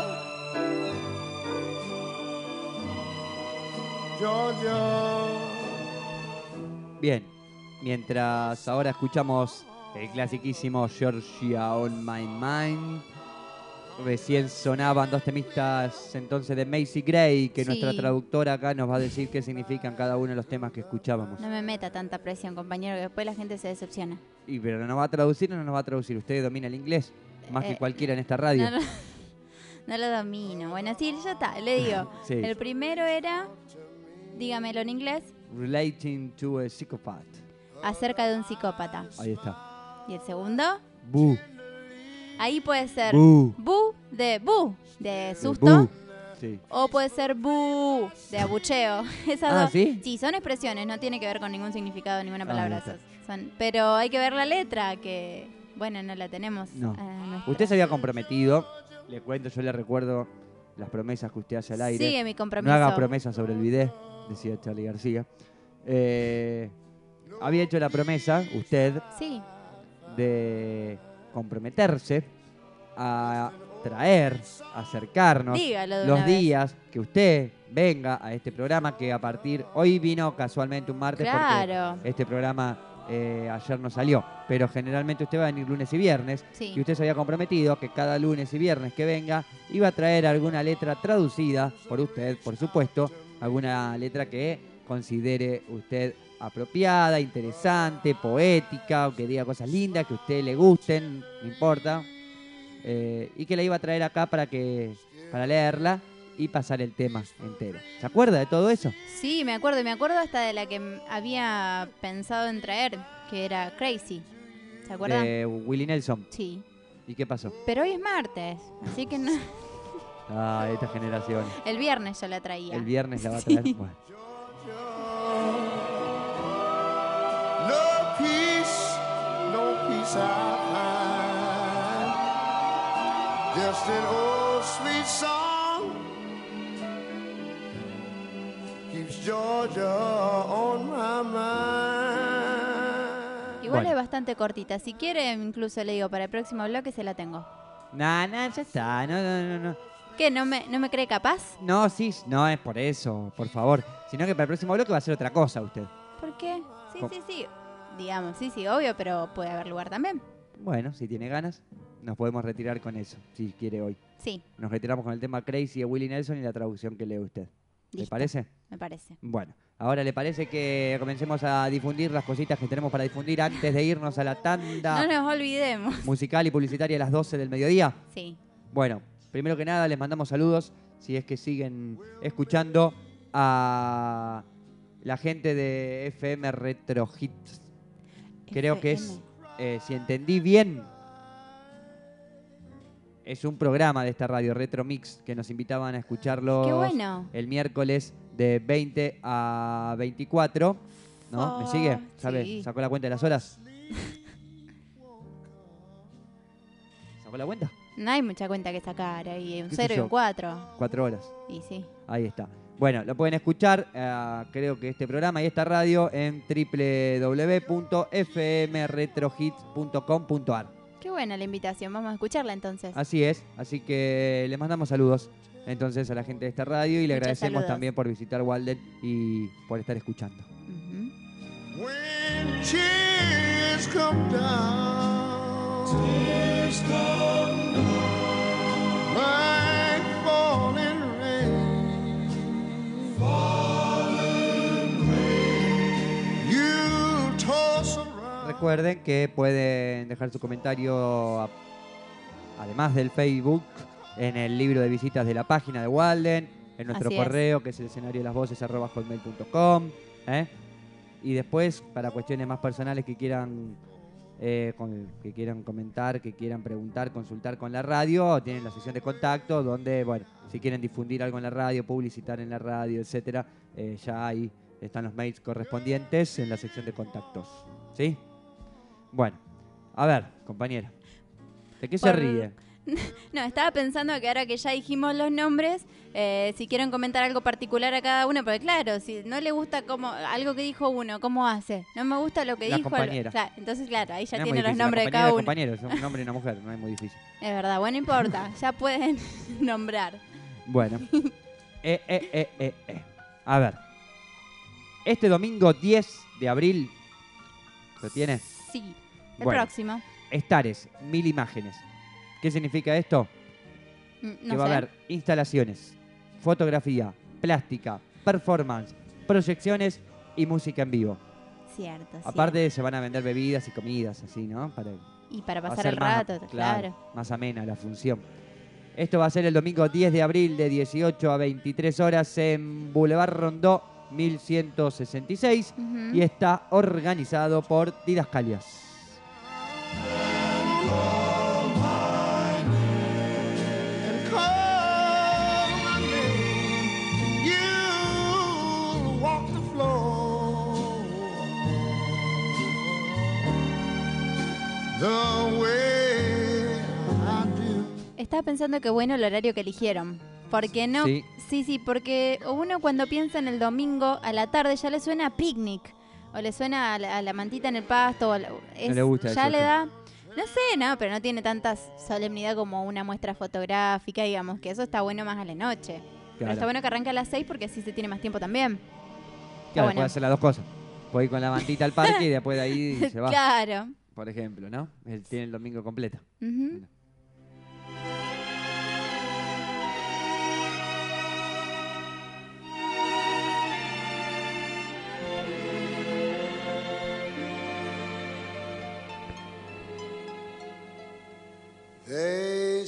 Georgia. Bien, mientras ahora escuchamos el clasiquísimo Georgia on My Mind, recién sonaban dos temistas entonces de Macy Gray, que Sí. nuestra traductora acá nos va a decir qué significan cada uno de los temas que escuchábamos. No me meta tanta presión, compañero, que después la gente se decepciona. Y pero ¿nos va a traducir o no nos va a traducir? ¿Usted domina el inglés? Más que cualquiera en esta radio. No lo domino. Bueno, sí, ya está, le digo. Sí. El primero era, dígamelo en inglés, Relating to a psychopath. acerca de un psicópata. Ahí está. Y el segundo, Boo. ahí puede ser Bu. bu de susto. Boo. Sí. O puede ser bu de abucheo. Esas dos. ¿sí? Sí, son expresiones, no tiene que ver con ningún significado, ninguna palabra. ahí está. Pero hay que ver la letra, que, bueno, no la tenemos. No. nuestra. Usted se había comprometido, le cuento, yo le recuerdo las promesas que usted hace al aire. Sigue mi compromiso. No haga promesas sobre el bidet, decía Charlie García. Había hecho la promesa, usted, Sí. de comprometerse a traer, acercarnos Dígalo de los una vez. días que usted venga a este programa, que a partir, hoy vino casualmente un martes Claro. porque este programa ayer no salió, pero generalmente usted va a venir lunes y viernes, Sí. y usted se había comprometido que cada lunes y viernes que venga iba a traer alguna letra traducida por usted, por supuesto, alguna letra que considere usted apropiada, interesante, poética, o que diga cosas lindas, que a usted le gusten, no importa, y que la iba a traer acá para leerla y pasar el tema entero. ¿Se acuerda de todo eso? Sí, me acuerdo hasta de la que había pensado en traer, que era Crazy. ¿Se acuerdan? De Willie Nelson. Sí. ¿Y qué pasó? Pero hoy es martes, así que no. Ah, esta generación. El viernes yo la traía. El viernes la va a traer. Sí. Bueno. No peace I find. Just an old sweet song keeps Georgia on my mind. Igual Bueno. es bastante cortita. Si quiere, incluso le digo, para el próximo bloque se la tengo. Nah, ya está. No. ¿Qué? ¿No me cree capaz? No, sí, no es por eso, por favor. Sino que para el próximo bloque va a ser otra cosa usted. ¿Por qué? Sí, ¿Cómo? sí. Digamos, sí, obvio, pero puede haber lugar también. Bueno, si tiene ganas, nos podemos retirar con eso, si quiere hoy. Sí, Nos retiramos con el tema Crazy de Willie Nelson y la traducción que lee usted. ¿Le Listo. parece? me parece. Bueno, ahora le parece que comencemos a difundir las cositas que tenemos para difundir antes de irnos a la tanda No nos olvidemos. musical y publicitaria a las 12 del mediodía. Sí. Bueno, primero que nada les mandamos saludos, si es que siguen escuchando, a la gente de FM Retro Hits. Creo que es, si entendí bien, es un programa de esta radio Retro Mix que nos invitaban a escucharlos Qué bueno. el miércoles de 20 a 24. ¿No? ¿Me sigue? ¿Sabe? sí. ¿Sacó la cuenta de las horas? ¿Sacó la cuenta? No hay mucha cuenta que sacar ahí. Un ¿Qué sé 0 y yo? un 4. 4 horas. Y sí. Ahí está. Bueno, lo pueden escuchar, creo que este programa y esta radio en www.fmretrohits.com.ar. Qué buena la invitación. Vamos a escucharla entonces. Así es, así que les mandamos saludos entonces a la gente de esta radio y le Muchos agradecemos saludos. también por visitar Walden y por estar escuchando. When tears come down, like falling rain, you toss around. Recuerden que pueden dejar su comentario, además del Facebook, en el libro de visitas de la página de Walden, en nuestro Así es. correo, que es el escenario de las voces @hotmail.com. Y después, para cuestiones más personales que quieran que quieran comentar, que quieran preguntar, consultar con la radio, tienen la sección de contacto donde, bueno, si quieren difundir algo en la radio, publicitar en la radio, etcétera, ya ahí están los mails correspondientes en la sección de contactos. ¿Sí? Bueno, a ver, compañera, ¿de qué se ríe? No, estaba pensando que ahora que ya dijimos los nombres, si quieren comentar algo particular a cada uno, porque claro, si no le gusta algo que dijo uno, ¿cómo hace? No me gusta lo que La dijo. compañera. Claro, entonces, claro, ahí ya No es tiene muy los difícil, nombres la de cada uno. compañera, es un hombre y una mujer, no es muy difícil. Es verdad, bueno, no importa, ya pueden nombrar. Bueno, a ver, este domingo 10 de abril, ¿lo tiene? Sí, el Bueno, próximo. Estares, 1000 imágenes. ¿Qué significa esto? No Que va a sé. haber instalaciones, fotografía, plástica, performance, proyecciones y música en vivo. Cierto, Aparte se van a vender bebidas y comidas, así, ¿no? Y para pasar hacer el más, rato, claro. más amena la función. Esto va a ser el domingo 10 de abril de 18 a 23 horas en Boulevard Rondó 1166 y está organizado por Didascalias. Estaba pensando que bueno el horario que eligieron. Porque no. Sí. Sí, porque uno cuando piensa en el domingo a la tarde ya le suena a picnic. O le suena a la mantita en el pasto. No le gusta ya eso, le sí. da. No sé, no, pero no tiene tanta solemnidad como una muestra fotográfica, digamos, que eso está bueno más a la noche. Pero Claro. está bueno que arranque a las 6 porque así se tiene más tiempo también. Claro, bueno. puede hacer las dos cosas. Puede ir con la mantita al parque y después de ahí se va. Claro. Por ejemplo, ¿no? Él tiene el domingo completo. Ujú. They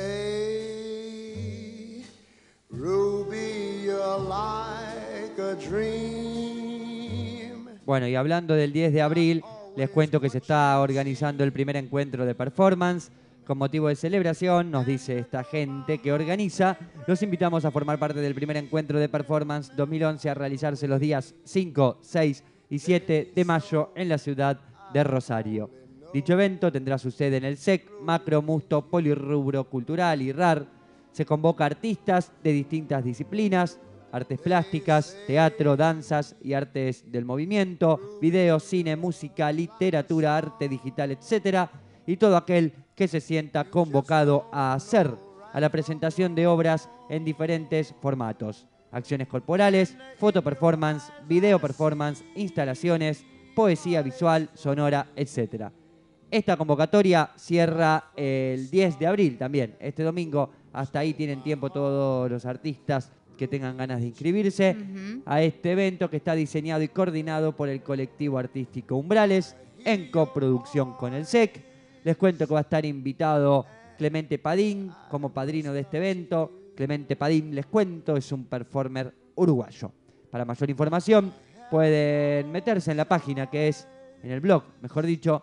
say, Ruby, you're like a dream. Bueno, y hablando del 10 de abril, les cuento que se está organizando el primer encuentro de performance. Con motivo de celebración, nos dice esta gente que organiza, los invitamos a formar parte del primer encuentro de performance 2011 a realizarse los días 5, 6 y 7 de mayo en la ciudad de Rosario. Dicho evento tendrá su sede en el SEC, Macro, Musto, Polirrubro Cultural y RAR. Se convoca a artistas de distintas disciplinas, artes plásticas, teatro, danzas y artes del movimiento, video, cine, música, literatura, arte digital, etc. Y todo aquel que se sienta convocado a hacer a la presentación de obras en diferentes formatos. Acciones corporales, foto performance, video performance, instalaciones, poesía visual, sonora, etc. Esta convocatoria cierra el 10 de abril también, este domingo. Hasta ahí tienen tiempo todos los artistas que tengan ganas de inscribirse a este evento que está diseñado y coordinado por el colectivo artístico Umbrales en coproducción con el SEC. Les cuento que va a estar invitado Clemente Padín como padrino de este evento. Clemente Padín, les cuento, es un performer uruguayo. Para mayor información pueden meterse en la página que es, en el blog, mejor dicho,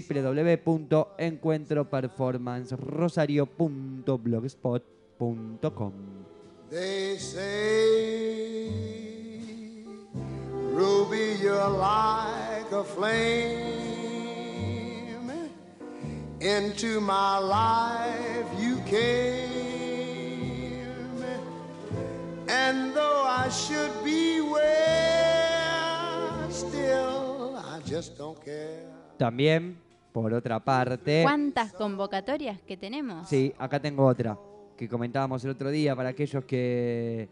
www.encuentroperformancerosario.blogspot.com. They say, Ruby, you're like a flame. Into my life you came. And though I should beware, still I just don't care. También, por otra parte... ¿Cuántas convocatorias que tenemos? Sí, acá tengo otra que comentábamos el otro día para aquellos que...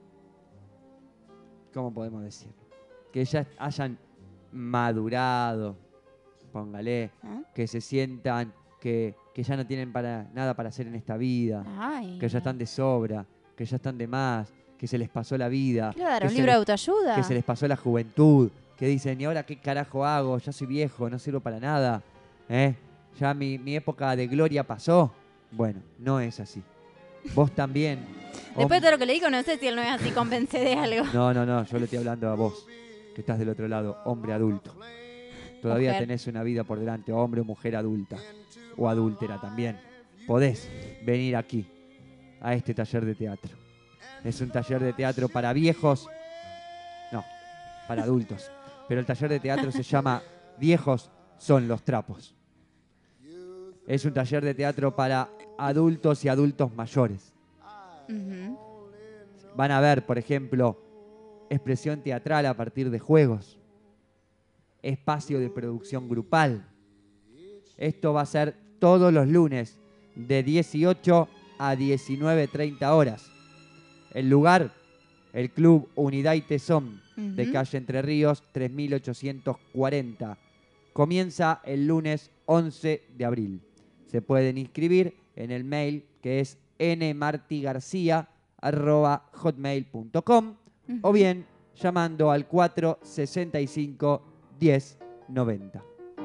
¿Cómo podemos decir? Que ya hayan madurado, póngale, que se sientan que ya no tienen nada para hacer en esta vida, Ay. que ya están de sobra, que ya están de más, que se les pasó la vida. Claro, que un se libro de les- autoayuda. Que se les pasó la juventud, que dicen, ¿y ahora qué carajo hago? Ya soy viejo, no sirvo para nada. Ya mi época de gloria pasó. Bueno, no es así. Vos también. Después de todo lo que le digo, no sé si él no es así, convence de algo. No, yo le estoy hablando a vos, que estás del otro lado, hombre adulto. Todavía Mujer. tenés una vida por delante, hombre o mujer adulta, o adúltera también. Podés venir aquí, a este taller de teatro. Es un taller de teatro para viejos, no, para adultos. Pero el taller de teatro se llama Viejos son los trapos. Es un taller de teatro para adultos y adultos mayores. Ujú. Van a ver, por ejemplo, expresión teatral a partir de juegos, espacio de producción grupal. Esto va a ser todos los lunes de 18 a 19:30 horas. El lugar, el Club Unidad y Tesón de Ujú. calle Entre Ríos 3840. Comienza el lunes 11 de abril. Se pueden inscribir en el mail que es nmartigarcia@hotmail.com o bien llamando al 465 1090.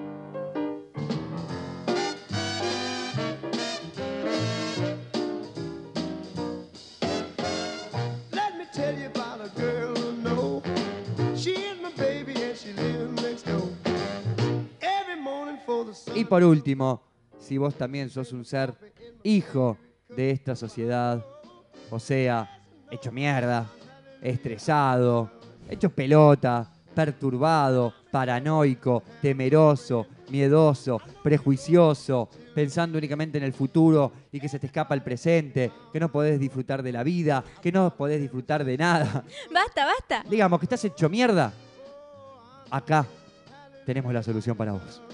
Let me tell you about a girl I know. She is my baby and she lives next door. Every morning for the sun. Y por último, si vos también sos un ser hijo de esta sociedad, o sea, hecho mierda, estresado, hecho pelota, perturbado, paranoico, temeroso, miedoso, prejuicioso, pensando únicamente en el futuro y que se te escapa el presente, que no podés disfrutar de la vida, que no podés disfrutar de nada. Basta, basta. Digamos que estás hecho mierda. Acá tenemos la solución para vos.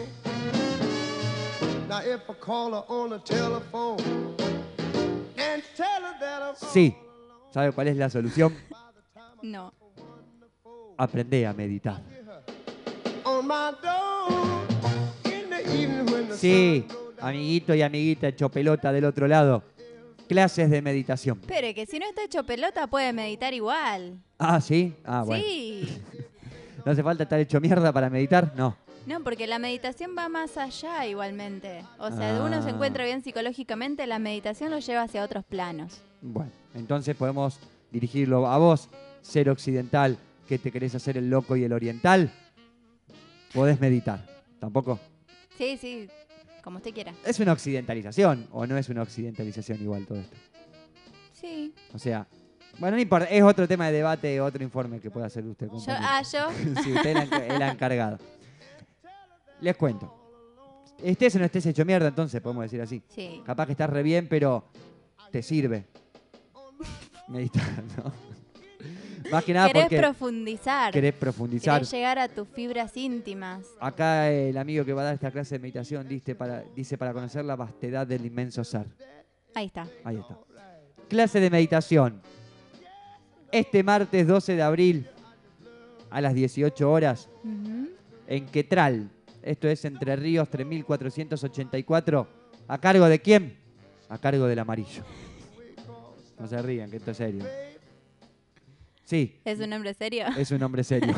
Now if I call her on the telephone and tell her that I'm Sí, ¿sabe cuál es la solución? No. Aprendé a meditar. on my door in the evening when the Sí, amiguito y amiguita hecho pelota del otro lado. Clases de meditación. Pero que si no está hecho pelota puede meditar igual. Ah, ¿sí? Ah, bueno. Sí. ¿No hace falta estar hecho mierda para meditar? No. No, porque la meditación va más allá igualmente. O sea, uno se Ah. encuentra bien psicológicamente, la meditación lo lleva hacia otros planos. Bueno, entonces podemos dirigirlo a vos, ser occidental, que te querés hacer el loco y el oriental. Podés meditar. ¿Tampoco? Sí, sí, como usted quiera. ¿Es una occidentalización o no es una occidentalización igual todo esto? Sí. O sea, bueno, no importa, es otro tema de debate, otro informe que pueda hacer usted. Yo, compañero. yo. Sí, usted es la encargada. Les cuento. Estés o no estés hecho mierda, entonces podemos decir así. Sí. Capaz que estás re bien, pero te sirve meditar, ¿no? Más que nada Querés porque profundizar. querés profundizar. Querés llegar a tus fibras íntimas. Acá el amigo que va a dar esta clase de meditación dice para conocer la vastedad del inmenso ser. Ahí está. Ahí está. Clase de meditación. Este martes 12 de abril a las 18 horas Ujú. en Quetral. Esto es Entre Ríos 3484. ¿A cargo de quién? A cargo del Amarillo. No se rían, que esto es serio. Sí, ¿Es un hombre serio? es un hombre serio.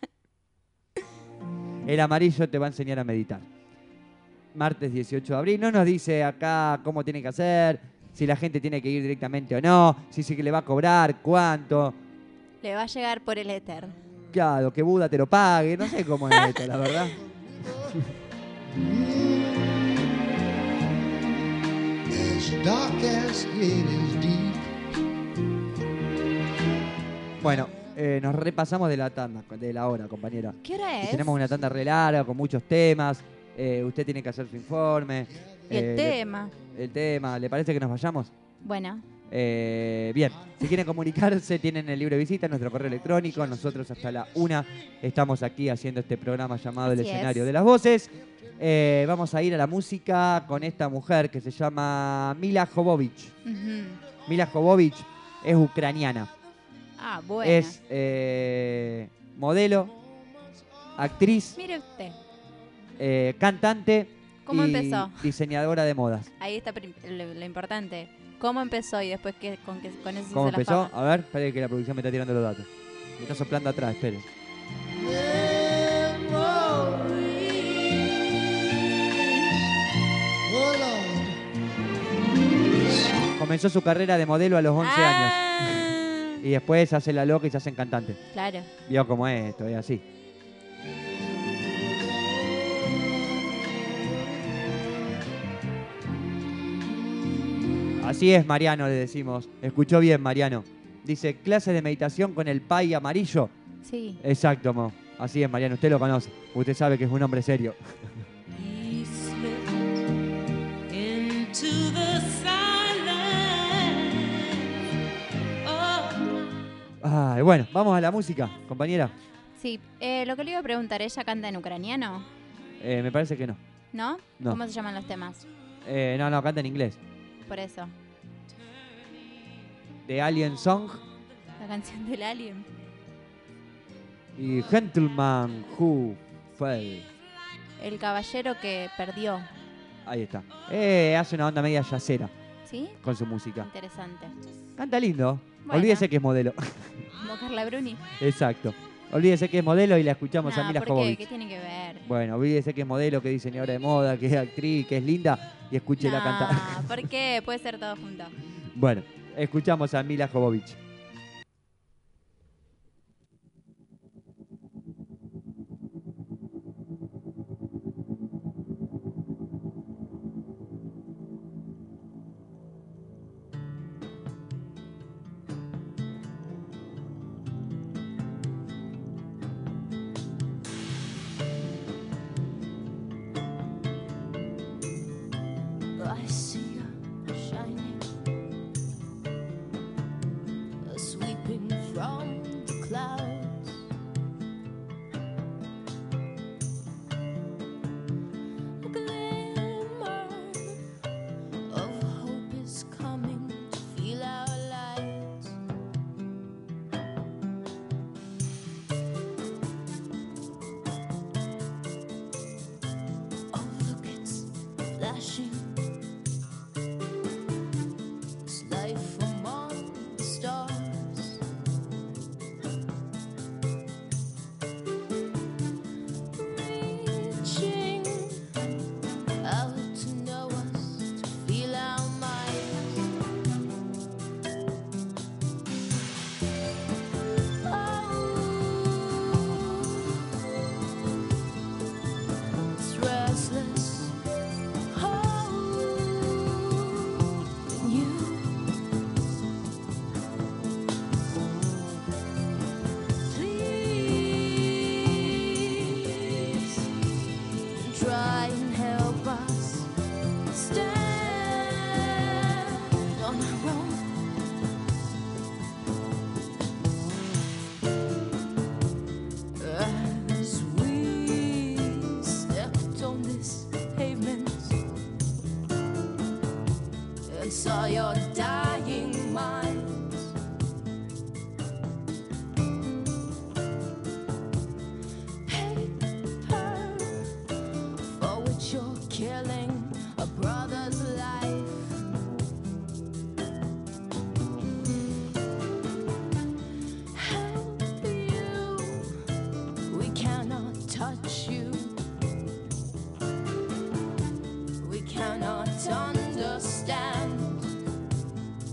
El Amarillo te va a enseñar a meditar. Martes 18 de abril. No nos dice acá cómo tiene que hacer, si la gente tiene que ir directamente o no, si sí que le va a cobrar, cuánto. Le va a llegar por el éter. Claro, que Buda te lo pague. No sé cómo es esto, la verdad. As dark as it is deep. Bueno, nos repasamos de la tanda, de la hora, compañera. ¿Qué hora Y es? tenemos una tanda re larga, con muchos temas. Usted tiene que hacer su informe. Y el Le- tema. El tema. ¿Le parece que nos vayamos? Bueno, Bien, si quieren comunicarse, tienen el libro de visita, nuestro correo electrónico. Nosotros hasta la 1 estamos aquí haciendo este programa llamado El Así Escenario es. de las Voces. Vamos a ir a la música con esta mujer que se llama Mila Jovovich. ujú. Mila Jovovich es ucraniana. Ah, bueno. Es modelo, actriz, Mire usted, cantante ¿Cómo y empezó? diseñadora de modas. ahí está lo importante. ¿Cómo empezó y después con eso se ¿Cómo hizo la empezó? fama? A ver, espere que la producción me está tirando los datos. Me está soplando atrás, espere. Oh Lord. Comenzó su carrera de modelo a los 11 años. Y después se hace la loca y se hacen cantante. Claro. Vio cómo es esto, es así. Así es, Mariano, le decimos. Escuchó bien, Mariano. Dice, clase de meditación con el pay amarillo. Sí. Exacto, Mo. Así es, Mariano. Usted lo conoce. Usted sabe que es un hombre serio. He slipped into the silence. Oh. Ay, bueno, vamos a la música, compañera. Sí, lo que le iba a preguntar, ¿ella canta en ucraniano? Me parece que no. ¿No? No. ¿Cómo se llaman los temas? No, canta en inglés. Por eso. The Alien Song La canción del Alien. y Gentleman Who Fell. El caballero que perdió. Ahí está. Hace una onda media yacera ¿Sí? con su música. Interesante. Canta lindo. Bueno. Olvídese que es modelo. Como Carla Bruni. Exacto. Olvídese que es modelo y la escuchamos a Mila ¿por qué? Jovovich. ¿Qué tiene que ver? Bueno, olvídese que es modelo, que es diseñadora de moda, que es actriz, que es linda y escúchela cantar. ¿Por qué? Puede ser todo junto. Bueno, escuchamos a Mila Jovovich. I see her shining, sweeping from the clouds. A glimmer of hope is coming to feel our lives. Oh, look, it's flashing. It's life among the stars. Reaching out to know us, to feel our minds. Oh, it's restless. Try and help us stand on our own. As we stepped on this pavement and saw your dying minds, for which you're killing a brother's life. Help you, we cannot touch you. We cannot understand.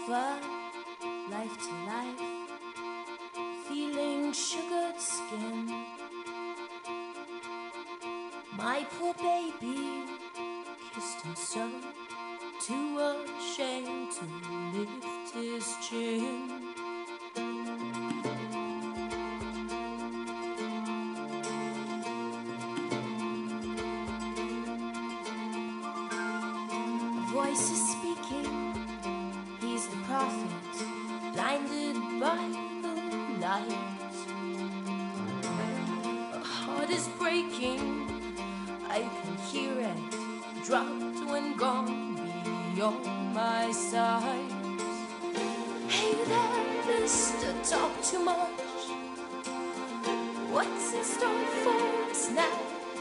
over life to life, feeling sugared skin. My poor baby kissed him so, too ashamed to lift his chin. A voice is speaking, he's the prophet, blinded by the light. A heart is breaking, I can hear it, dropped when gone beyond my sight. Hey there, mister, talk too much. What's in store for us now?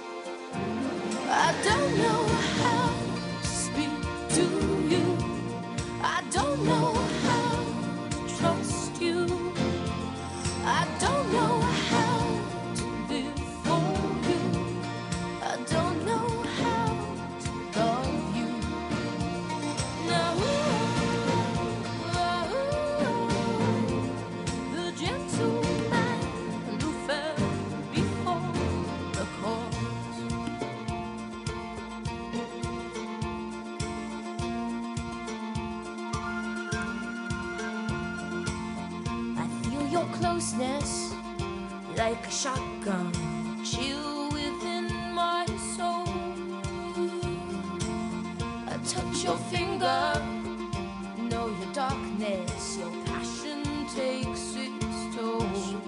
I don't know how to speak to you. I don't know how to trust you. I don't know how to live for you. I don't know how to love you. Now, the gentleman who fell before the court. I feel your closeness like a shotgun, chill within my soul. I touch your finger, know your darkness, your passion takes its toll.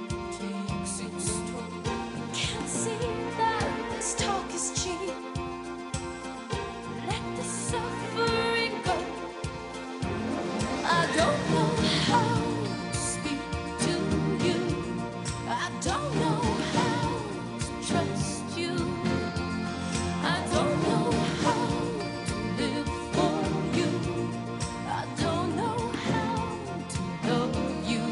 Can't see that this talk is cheap. Let the suffering go. I don't know how to speak to you. I don't know how to trust you. I don't know how to live for you. I don't know how to love you.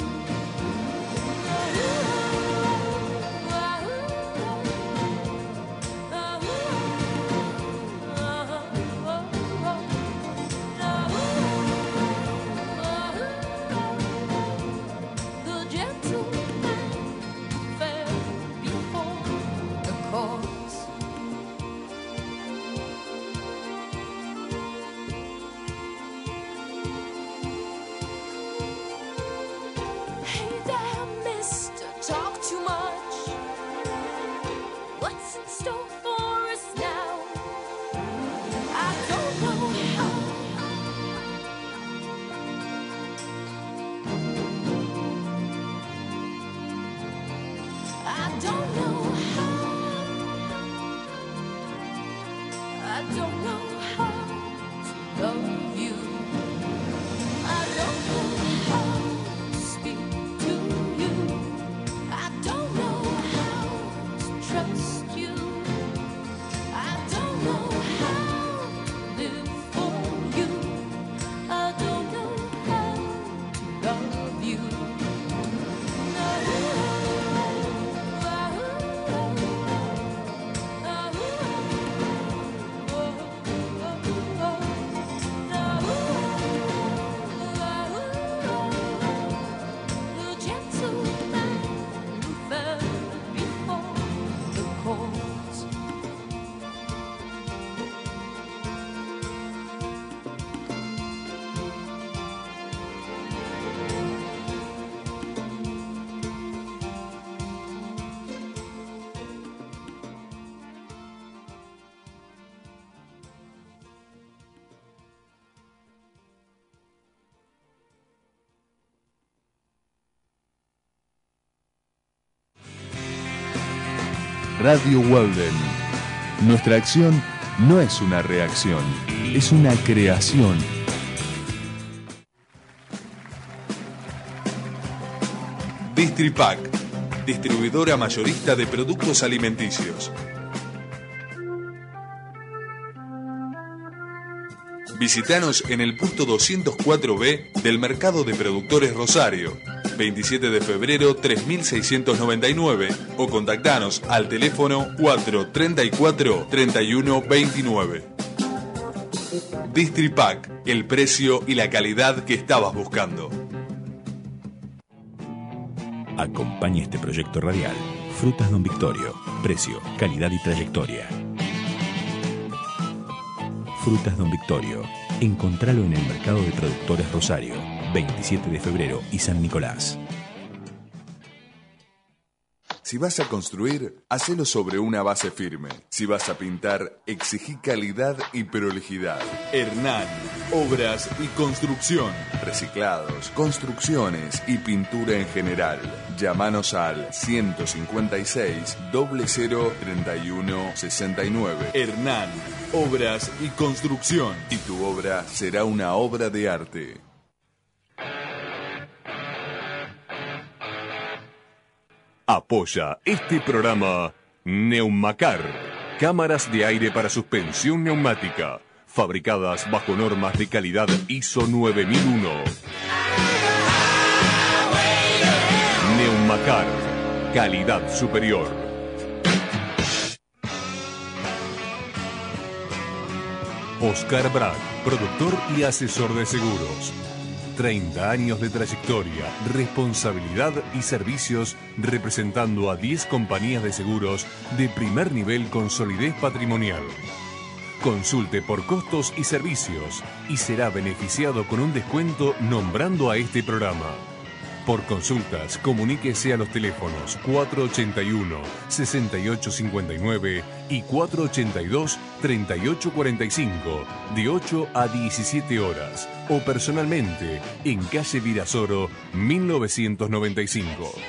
The gentleman fell before the court. Hey there, mister, talk too much. What's in store for us now? I don't know how. I don't know how. I don't know how to love you. I don't know how to speak to you. I don't know how to trust you. I don't know how to live for you. I don't know how to love you. The gentleman who fell before the court. Radio Walden. Nuestra acción no es una reacción, es una creación. Distripac, distribuidora mayorista de productos alimenticios. Visítanos en el puesto 204B del Mercado de Productores Rosario, 27 de febrero 3699, o contactanos al teléfono 434-3129. Distripac, el precio y la calidad que estabas buscando. Acompaña este proyecto radial. Frutas Don Victorio. Precio, calidad y trayectoria. Frutas Don Victorio. Encontralo en el Mercado de Productores Rosario, 27 de febrero y San Nicolás. Si vas a construir, hacelo sobre una base firme. Si vas a pintar, exigí calidad y prolijidad. Hernán, obras y construcción. Reciclados, construcciones y pintura en general. Llámanos al 156 00 31 69. Hernán, obras y construcción. Y tu obra será una obra de arte. Apoya este programa Neumacar, cámaras de aire para suspensión neumática, fabricadas bajo normas de calidad ISO 9001. Neumacar, calidad superior. Oscar Brad, productor y asesor de seguros. 30 años de trayectoria, responsabilidad y servicios representando a 10 compañías de seguros de primer nivel con solidez patrimonial. Consulte por costos y servicios y será beneficiado con un descuento nombrando a este programa. Por consultas, comuníquese a los teléfonos 481-6859 y 482-3845 de 8 a 17 horas o personalmente en calle Virasoro 1995.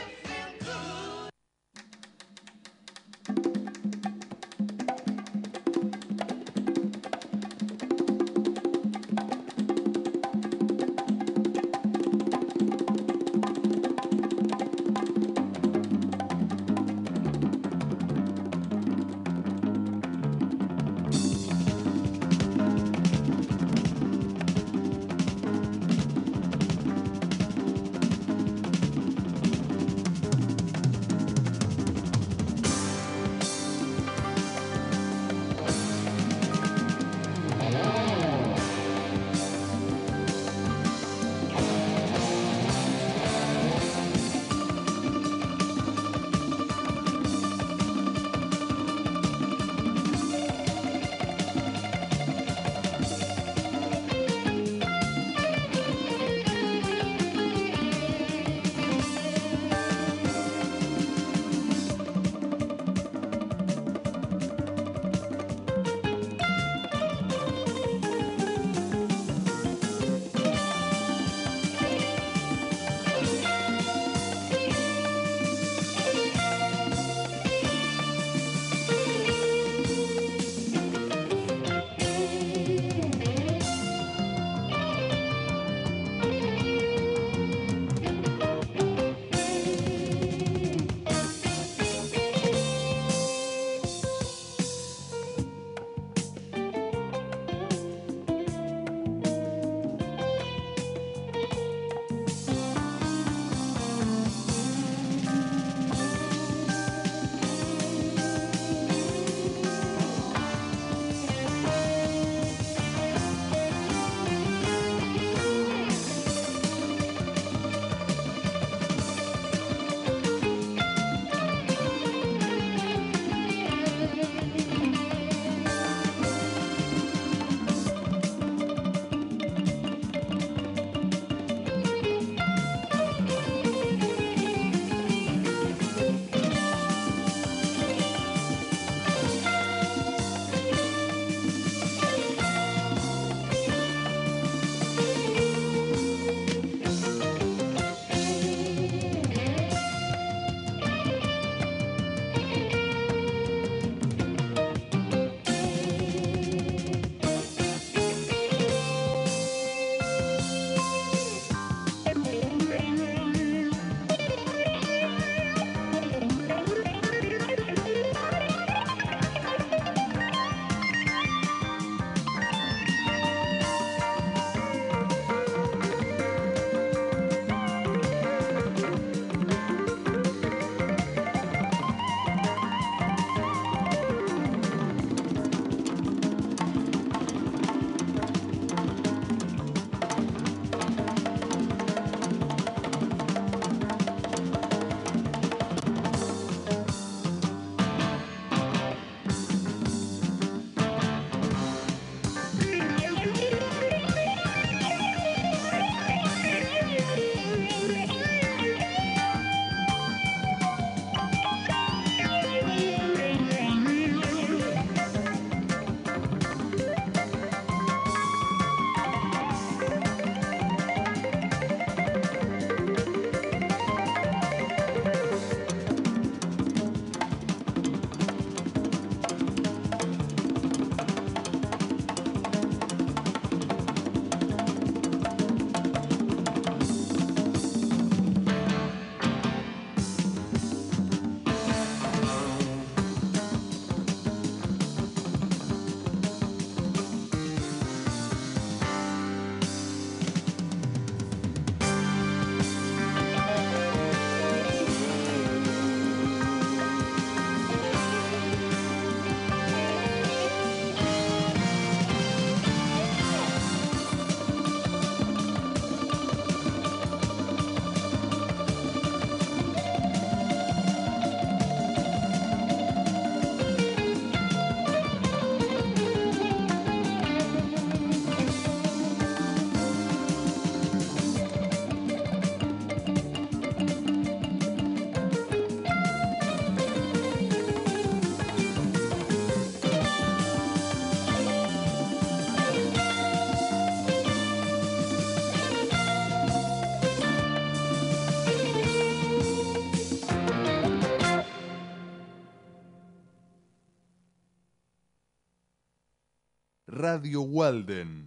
Radio Walden.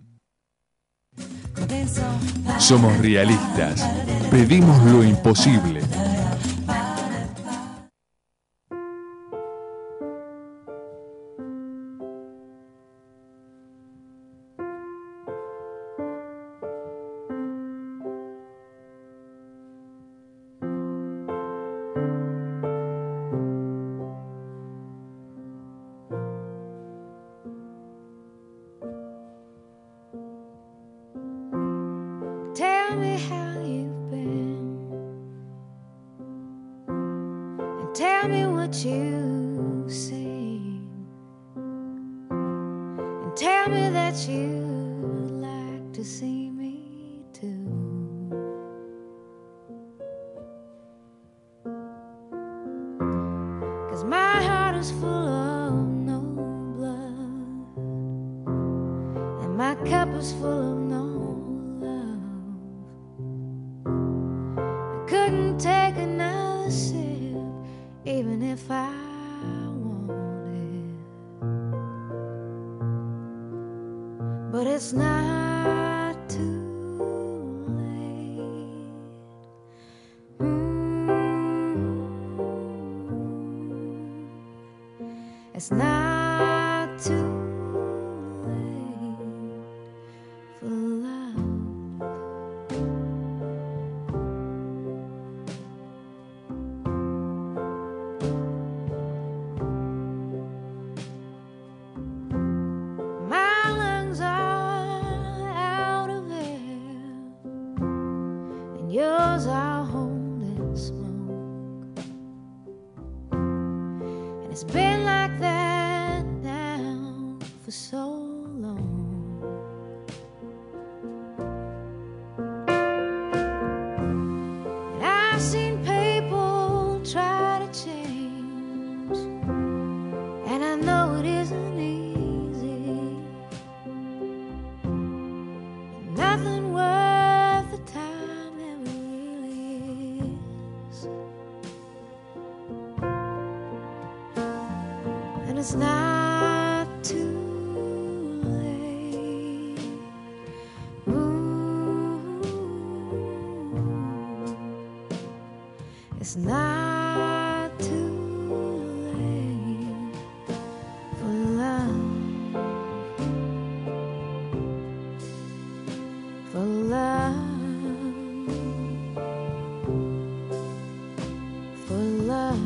Somos realistas. Pedimos lo imposible. Tell me how you've been, and tell me what you've seen, and tell me that you'd like to see me too. 'Cause my heart is full of no blood, and my cup is full of no take another sip, even if I wanted. But it's not too late. It's not too late for love. Yours are holding smoke, and it's been like that now for so long. And I've seen people try to change, and I know it isn't easy, but nothing worth the time. And it's not too late. Ooh, it's not too late for love, for love, for love.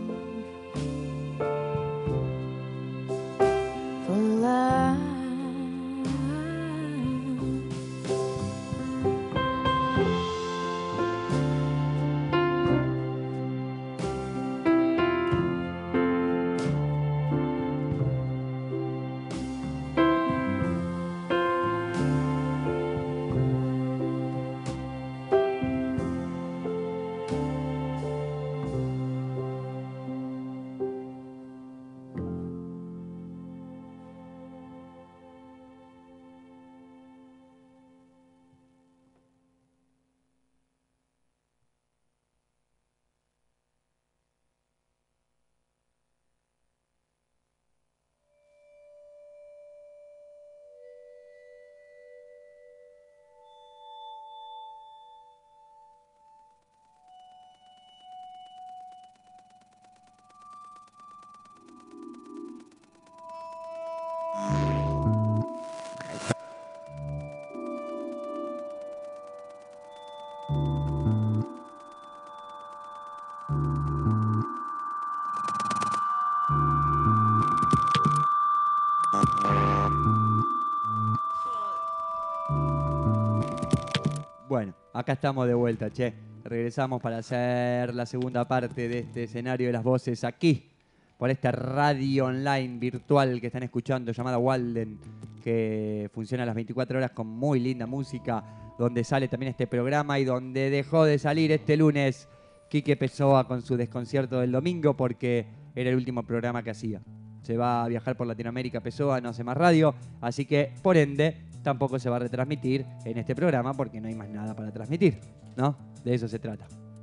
Bueno, acá estamos de vuelta, che. Regresamos para hacer la segunda parte de este escenario de las voces aquí, por esta radio online virtual que están escuchando, llamada Walden, que funciona a las 24 horas con muy linda música, donde sale también este programa y donde dejó de salir este lunes Quique Pessoa con su desconcierto del domingo porque era el último programa que hacía. Se va a viajar por Latinoamérica Pessoa, no hace más radio, así que por ende tampoco se va a retransmitir en este programa porque no hay más nada para transmitir, ¿no? De eso se trata.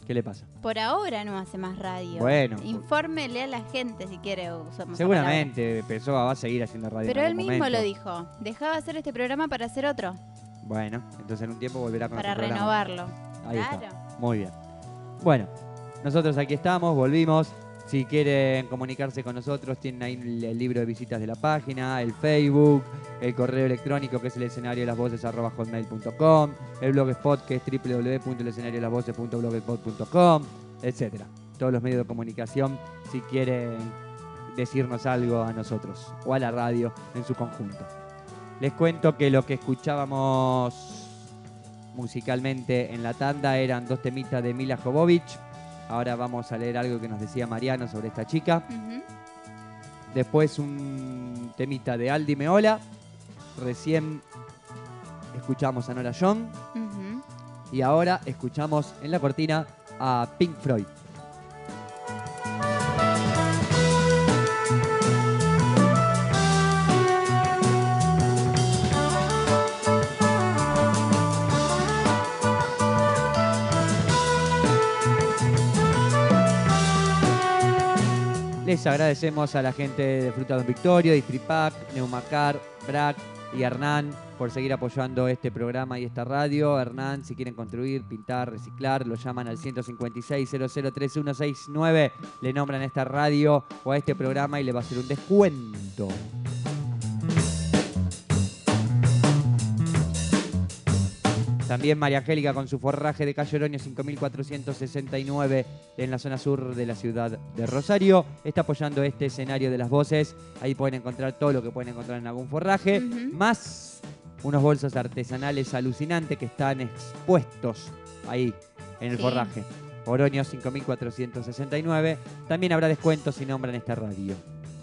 ¿Qué le pasa? Por ahora no hace más radio. Bueno. Infórmele a la gente si quiere usamos Seguramente pensó, va a seguir haciendo radio. Pero en él algún mismo momento. lo dijo. Dejaba hacer este programa para hacer otro. Bueno, entonces en un tiempo volverá con Para otro programa. renovarlo. Ahí Claro. está. Muy bien. Bueno, nosotros aquí estamos, volvimos. Si quieren comunicarse con nosotros, tienen ahí el libro de visitas de la página, el Facebook, el correo electrónico que es el escenario de las voces @hotmail.com, el blogspot que es www.elescenariodelasvoces.blogspot.com, etcétera. Todos los medios de comunicación si quieren decirnos algo a nosotros o a la radio en su conjunto. Les cuento que lo que escuchábamos musicalmente en la tanda eran 2 temitas de Mila Jovovich. Ahora vamos a leer algo que nos decía Mariano sobre esta chica. Después un temita de Aldi Meola. Recién escuchamos a Nora John. Y ahora escuchamos en la cortina a Pink Floyd. Les agradecemos a la gente de Fruta Don Victorio, Distripac, Neumacar, Brac y Hernán por seguir apoyando este programa y esta radio. Hernán, si quieren construir, pintar, reciclar, lo llaman al 156-003169, le nombran a esta radio o a este programa y le va a hacer un descuento. También María Angélica con su forraje de Calle Oroño 5469 en la zona sur de la ciudad de Rosario. Está apoyando este escenario de las voces. Ahí pueden encontrar todo lo que pueden encontrar en algún forraje. Más unos bolsos artesanales alucinantes que están expuestos ahí en el forraje. Oroño 5469. También habrá descuentos si nombran esta radio.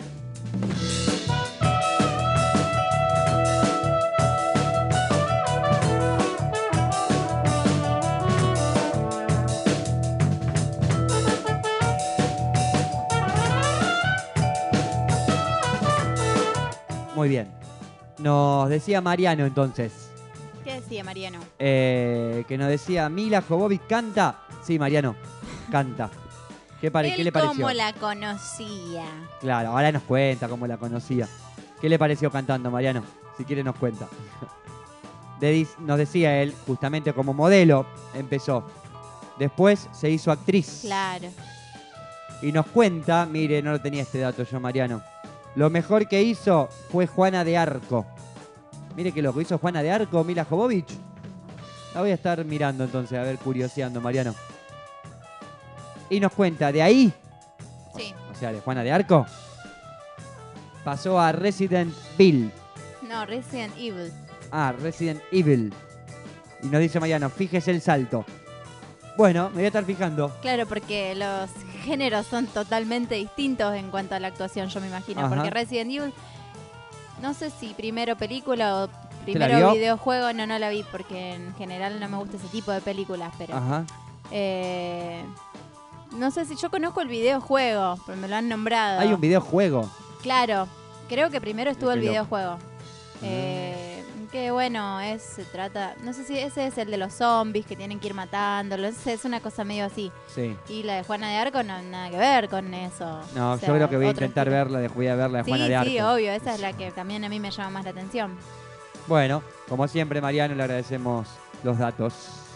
Muy bien. Nos decía Mariano entonces. ¿Qué decía Mariano? Que nos decía Mila Jovovich canta. Sí, Mariano, canta. ¿Qué le pareció? ¿Cómo la conocía? Claro, ahora nos cuenta cómo la conocía. ¿Qué le pareció cantando, Mariano? Si quiere nos cuenta. Nos decía él, justamente como modelo empezó. Después se hizo actriz. Claro. Y nos cuenta, mire, no lo tenía este dato yo, Mariano. Lo mejor que hizo fue Juana de Arco. Mire que lo que hizo Juana de Arco, Mila Jovovich. La voy a estar mirando entonces, a ver, curioseando, Mariano. Y nos cuenta, de ahí, sí. O sea, de Juana de Arco, pasó a Resident Evil. No, Resident Evil. Ah, Resident Evil. Y nos dice Mariano, fíjese el salto. Bueno, me voy a estar fijando. Claro, porque los géneros son totalmente distintos en cuanto a la actuación, yo me imagino. Ajá. Porque Resident Evil, no sé si primero película o la primero vio? videojuego, no la vi porque en general no me gusta ese tipo de películas, pero... Ajá. No sé si yo conozco el videojuego, pero me lo han nombrado. Hay un videojuego. Claro, creo que primero estuvo el Qué loco. videojuego. Que bueno, se trata, no sé si ese es el de los zombies que tienen que ir matándolos, es una cosa medio así. Sí. Y la de Juana de Arco no nada que ver con eso. No, O sea, yo creo que voy a otro intentar estilo. voy a ver la de Sí, Juana de Arco. sí, obvio, esa es la que también a mí me llama más la atención. Bueno, como siempre, Mariano, le agradecemos los datos.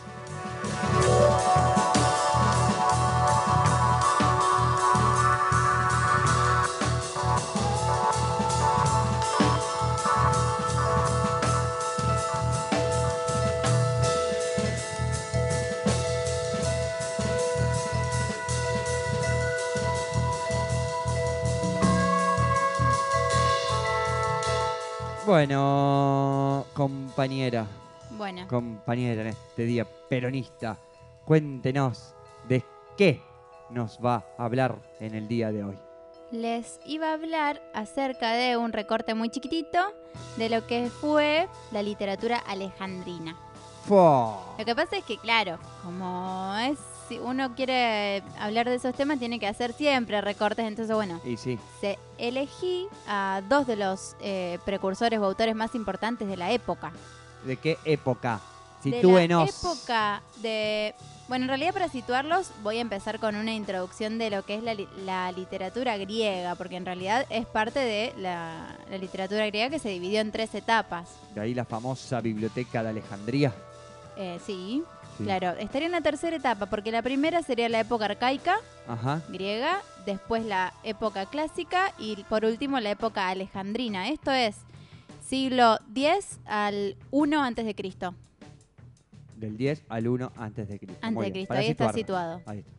Bueno, compañera. Bueno. Compañera en este día peronista, cuéntenos de qué nos va a hablar en el día de hoy. Les iba a hablar acerca de un recorte muy chiquitito de lo que fue la literatura alejandrina. ¡Fua! Lo que pasa es que, claro, como es, si uno quiere hablar de esos temas, tiene que hacer siempre recortes. Entonces, bueno, Y sí, elegí a dos de los precursores o autores más importantes de la época. ¿de qué época? De la Sitúenos. época de Bueno, en realidad para situarlos voy a empezar con una introducción de lo que es la literatura griega, porque en realidad es parte de la literatura griega que se dividió en 3 etapas. De ahí la famosa biblioteca de Alejandría. Sí, Sí. claro. Estaría en la tercera etapa, porque la primera sería la época arcaica Ajá. griega, después la época clásica y por último la época alejandrina. Esto es siglo X al 1 antes de Cristo. Del 10 al 1 antes de Cristo. Antes Muy de bien, Cristo, para ahí está situarnos. situado. Ahí está.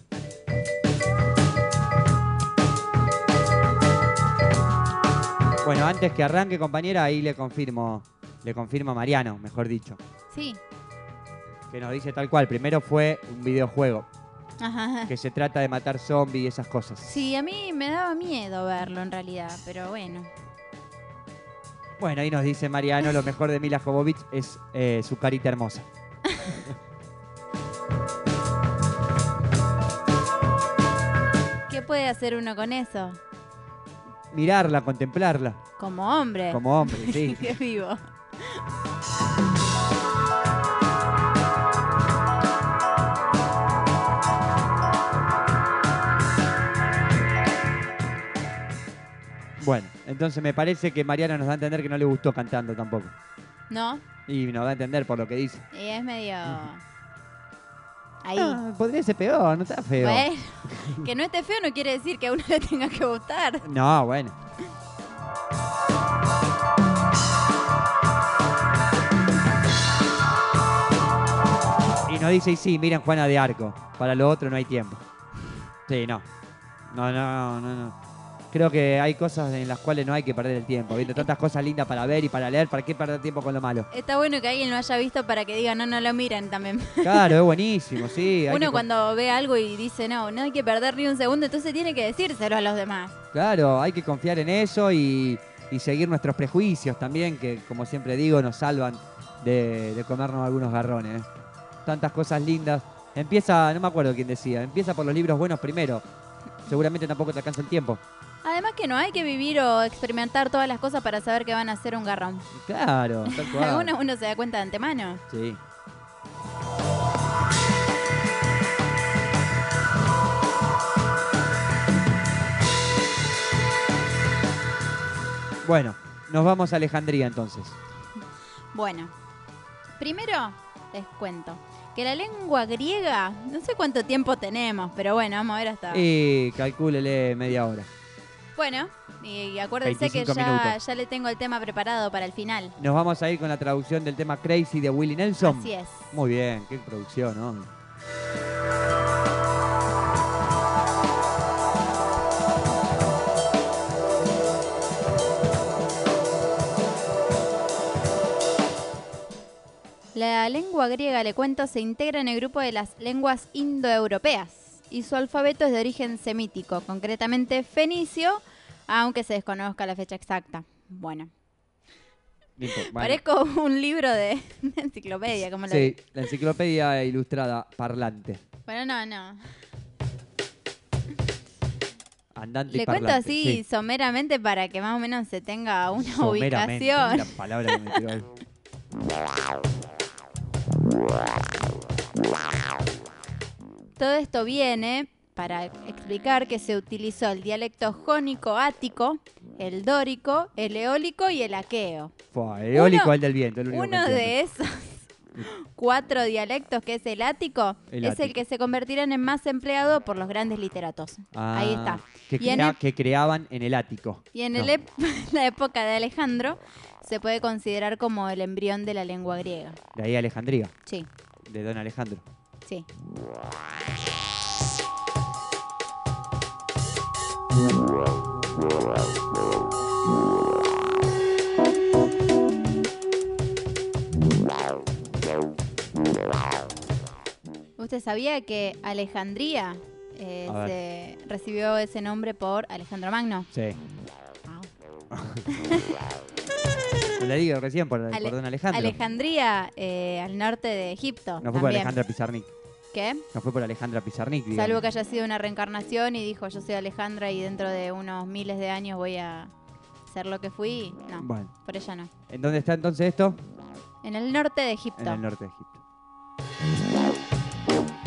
Bueno, antes que arranque, compañera, ahí le confirma a Mariano, mejor dicho, Sí. que nos dice tal cual. Primero fue un videojuego, Ajá. que se trata de matar zombies y esas cosas. Sí, a mí me daba miedo verlo en realidad, pero bueno. Bueno, ahí nos dice Mariano, lo mejor de Mila Jovovich es su carita hermosa. ¿Qué puede hacer uno con eso? Mirarla, contemplarla. Como hombre. Como hombre, sí. Qué vivo. Bueno, entonces me parece que Mariano nos da a entender que no le gustó cantando tampoco. ¿No? Y nos da a entender por lo que dice. Y es medio... Ahí. Ah, podría ser peor, no está feo. Bueno, que no esté feo no quiere decir que a uno le tenga que gustar. No, bueno. Y nos dice, y sí, miren Juana de Arco. Para lo otro no hay tiempo. Sí, no. No. Creo que hay cosas en las cuales no hay que perder el tiempo. ¿Viste? Tantas cosas lindas para ver y para leer. ¿Para qué perder tiempo con lo malo? Está bueno que alguien lo haya visto para que diga, no lo miren también. Claro, es buenísimo, sí. hay Uno que- cuando ve algo y dice, no hay que perder ni un segundo, entonces tiene que decírselo a los demás. Claro, hay que confiar en eso y seguir nuestros prejuicios también, que como siempre digo, nos salvan de comernos algunos garrones. Tantas cosas lindas. Empieza, no me acuerdo quién decía, empieza por los libros buenos primero. Seguramente tampoco te alcanza el tiempo. Además que no hay que vivir o experimentar todas las cosas para saber que van a ser un garrón. Claro, tal cual. Uno se da cuenta de antemano. Sí. Bueno, nos vamos a Alejandría entonces. Bueno, primero les cuento que la lengua griega, no sé cuánto tiempo tenemos, pero bueno, vamos a ver hasta... Y calcúlele media hora. Bueno, y acuérdense que 25 minutos. ya le tengo el tema preparado para el final. Nos vamos a ir con la traducción del tema Crazy de Willie Nelson. Así es. Muy bien, qué producción, ¿no? La lengua griega, le cuento, se integra en el grupo de las lenguas indoeuropeas y su alfabeto es de origen semítico, concretamente fenicio, aunque se desconozca la fecha exacta. Bueno, Bueno, parezco un libro de enciclopedia, como lo sí, digo. la enciclopedia ilustrada parlante. Bueno, no. Andante Le y cuento parlante. así sí. someramente para que más o menos se tenga una Someramente, ubicación. la palabra que me tiró él. Todo esto viene para explicar que se utilizó el dialecto jónico ático, el dórico, el eólico y el aqueo. Fue, eólico el del viento, el único que Uno de entiendo. esos 4 dialectos, que es el ático, El es el ático. que se convertirán en más empleado por los grandes literatos. Ahí está. Ah, que creaban en el ático. Y en No. la época de Alejandro se puede considerar como el embrión de la lengua griega. De ahí Alejandría, Sí, de Don Alejandro. sí. ¿Usted sabía que Alejandría A se recibió ese nombre por Alejandro Magno? Sí. Le digo recién por Don Alejandro. Alejandría, al norte de Egipto. No fue por también. Alejandra Pizarnik. ¿Qué? No fue por Alejandra Pizarnik, digamos. Salvo que haya sido una reencarnación y dijo, yo soy Alejandra y dentro de unos miles de años voy a ser lo que fui. No, Bueno. por ella no. ¿En dónde está entonces esto? En el norte de Egipto. En el norte de Egipto.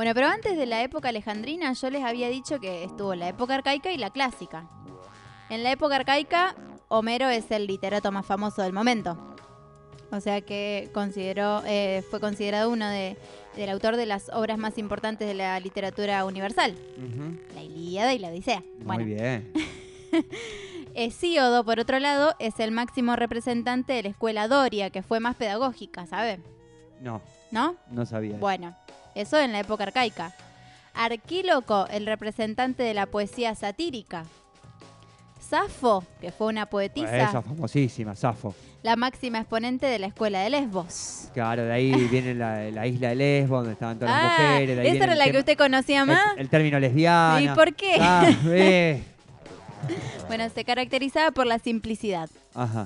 Bueno, pero antes de la época alejandrina yo les había dicho que estuvo la época arcaica y la clásica. En la época arcaica, Homero es el literato más famoso del momento. O sea que fue considerado uno del autor de las obras más importantes de la literatura universal. La Ilíada y la Odisea. Muy bien. Hesíodo, por otro lado, es el máximo representante de la escuela doria, que fue más pedagógica, ¿sabes? No. ¿No? No sabía. Bueno, eso en la época arcaica. Arquíloco, el representante de la poesía satírica. Safo, que fue una poetisa. Esa famosísima, Safo. La máxima exponente de la escuela de Lesbos. Claro, de ahí viene la isla de Lesbos, donde estaban todas las mujeres. De ahí ¿esa era la que usted conocía más? El término lesbiana. ¿Y por qué? Ah, Bueno, se caracterizaba por la simplicidad. Ajá.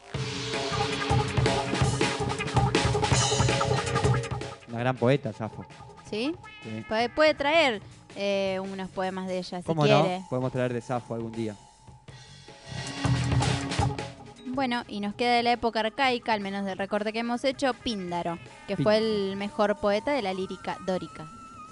Una gran poeta, Safo. ¿Sí? Sí. Puede traer unos poemas de ella, si ¿Cómo quiere. no? Podemos traer de Safo algún día. Bueno, y nos queda de la época arcaica, al menos del recorte que hemos hecho, Píndaro, que fue el mejor poeta de la lírica dórica.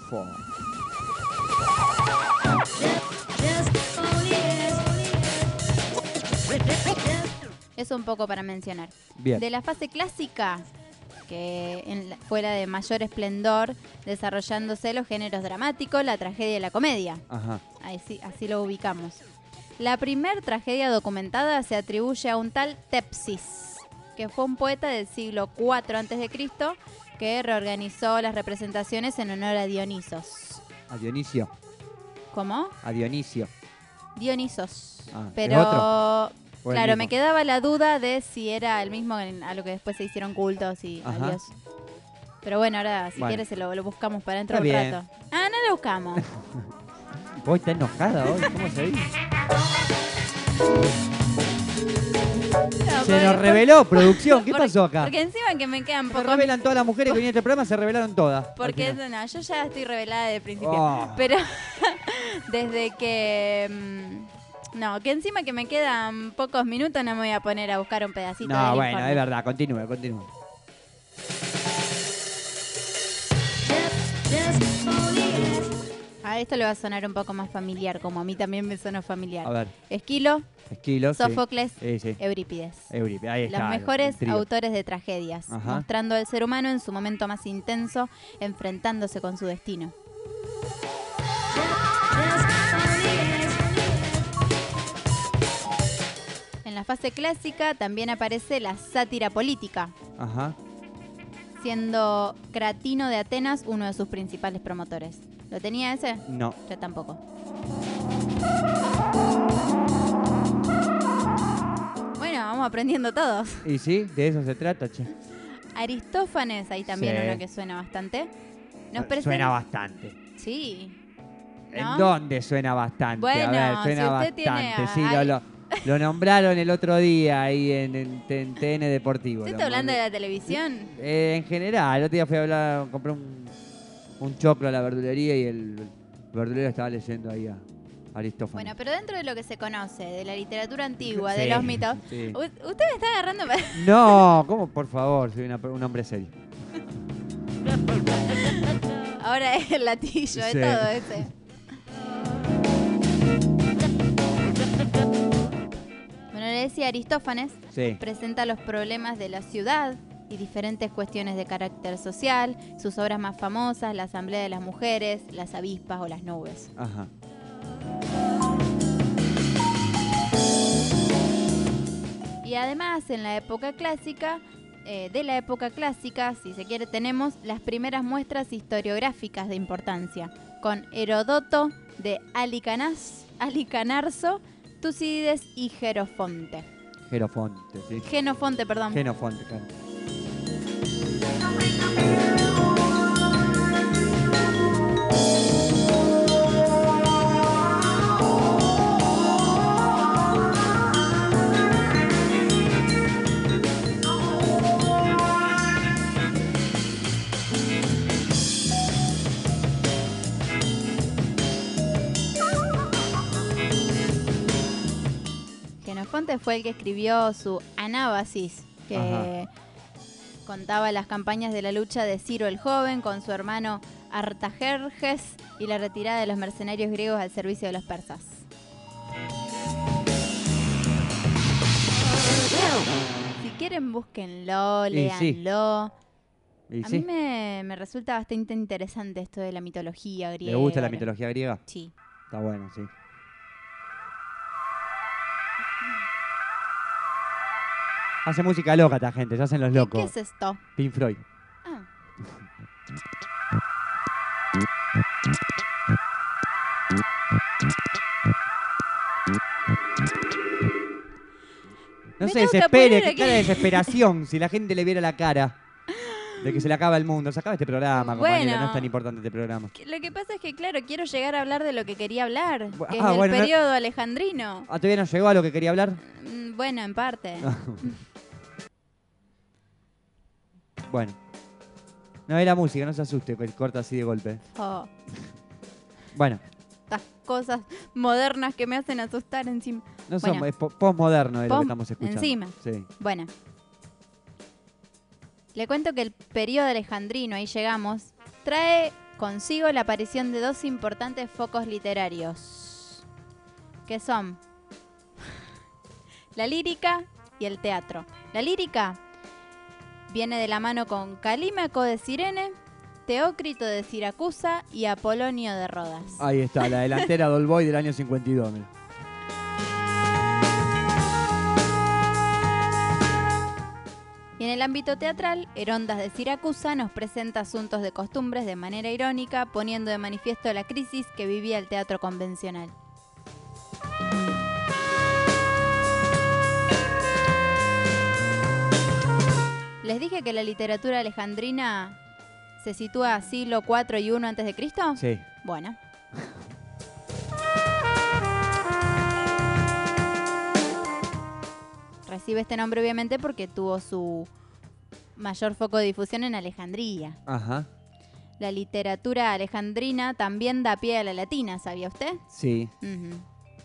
Eso un poco para mencionar. Bien. De la fase clásica, que fue la de mayor esplendor, desarrollándose los géneros dramáticos, la tragedia y la comedia. Ajá. Así lo ubicamos. La primer tragedia documentada se atribuye a un tal Tepsis, que fue un poeta del siglo IV a.C. que reorganizó las representaciones en honor a Dionisos. A Dionisio. ¿Cómo? A Dionisio. Dionisos. Ah, ¿es pero, otro? ¿O el claro, mismo? me quedaba la duda de si era el mismo a lo que después se hicieron cultos y Ajá. adiós. Pero bueno, ahora si Bueno. quieres lo buscamos para dentro Está de un bien. rato. Ah, no lo buscamos. Hoy está enojada hoy, ¿cómo se dice? Se nos reveló, producción, ¿qué pasó acá? Porque encima que me quedan Se pocos... revelan todas las mujeres que vinieron a este programa, se revelaron todas. al Porque final. no, yo ya estoy revelada de principio. Oh. Pero desde que... no, que encima que me quedan pocos minutos no me voy a poner a buscar un pedacito No, del bueno, informe. es verdad, continúe. A esto le va a sonar un poco más familiar, como a mí también me sonó familiar. A ver. Esquilo, Esquilo, sí. Sófocles, Sí. Eurípides. Eurípides, ahí está. Los mejores el trío. autores de tragedias, Ajá. mostrando al ser humano en su momento más intenso, enfrentándose con su destino. En la fase clásica también aparece la sátira política, Ajá. siendo Cratino de Atenas uno de sus principales promotores. ¿Lo tenía ese? No. Yo tampoco. Bueno, vamos aprendiendo todos. Y sí, de eso se trata, che. Aristófanes, ahí también Sí. uno que suena bastante. Nos presenta- Suena bastante. Sí. ¿En ¿No? dónde suena bastante? Bueno, a ver, suena si usted tiene bastante. a- Sí, lo nombraron el otro día ahí en TN Deportivo. ¿Usted lo está hablando de nombré. la televisión? En general, el otro día fui a hablar, compré un choclo a la verdulería y el verdulero estaba leyendo ahí a Aristófanes. Bueno, pero dentro de lo que se conoce, de la literatura antigua, Sí, de los mitos, sí. usted me está agarrando... No, ¿cómo? Por favor, soy un hombre serio. Ahora es el latillo, es Sí. todo ese. Bueno, le decía Aristófanes, Sí. presenta los problemas de la ciudad y diferentes cuestiones de carácter social, sus obras más famosas, la Asamblea de las Mujeres, las Avispas o las Nubes. Ajá. Y además, en la época clásica, de la época clásica, si se quiere, tenemos las primeras muestras historiográficas de importancia, con Herodoto de Alicanarzo, Tucídides y Genofonte. Genofonte, sí. Genofonte, perdón. Genofonte, claro. Genofonte fue el que escribió su Anábasis, que Ajá. contaba las campañas de la lucha de Ciro el Joven con su hermano Artajerjes y la retirada de los mercenarios griegos al servicio de los persas. Si quieren, búsquenlo, Y sí. léanlo. Y A sí. mí me resulta bastante interesante esto de la mitología griega. ¿Le gusta la mitología griega? Sí. Está bueno, sí. Hace música loca esta gente, se hacen los locos. ¿Qué es esto? Pink Floyd. Ah. No Me se tengo que desespere, poner qué aquí. cara de desesperación. Si la gente le viera la cara de que se le acaba el mundo. Se acaba este programa, compañera. Bueno. No es tan importante este programa. Lo que pasa es que, claro, quiero llegar a hablar de lo que quería hablar, que es ah, del bueno, no- periodo alejandrino. Ah, ¿todavía no llegó a lo que quería hablar? Bueno, en parte. Bueno. No es la música, no se asuste, que corta así de golpe. Oh, Bueno, estas cosas modernas que me hacen asustar encima. no Bueno, somos, es postmoderno es lo que Pos- estamos escuchando. encima. Sí. Bueno. Le cuento que el periodo alejandrino, ahí llegamos, trae consigo la aparición de dos importantes focos literarios, que son la lírica y el teatro. La lírica viene de la mano con Calímaco de Cirene, Teócrito de Siracusa y Apolonio de Rodas. Ahí está, la delantera Dolboy del año 52. Mira. Y en el ámbito teatral, Herondas de Siracusa nos presenta asuntos de costumbres de manera irónica, poniendo de manifiesto la crisis que vivía el teatro convencional. ¿Les dije que la literatura alejandrina se sitúa siglo IV y I antes de Cristo? Sí. Bueno. Recibe este nombre obviamente porque tuvo su mayor foco de difusión en Alejandría. Ajá. La literatura alejandrina también da pie a la latina, ¿sabía usted? Sí. Ujú.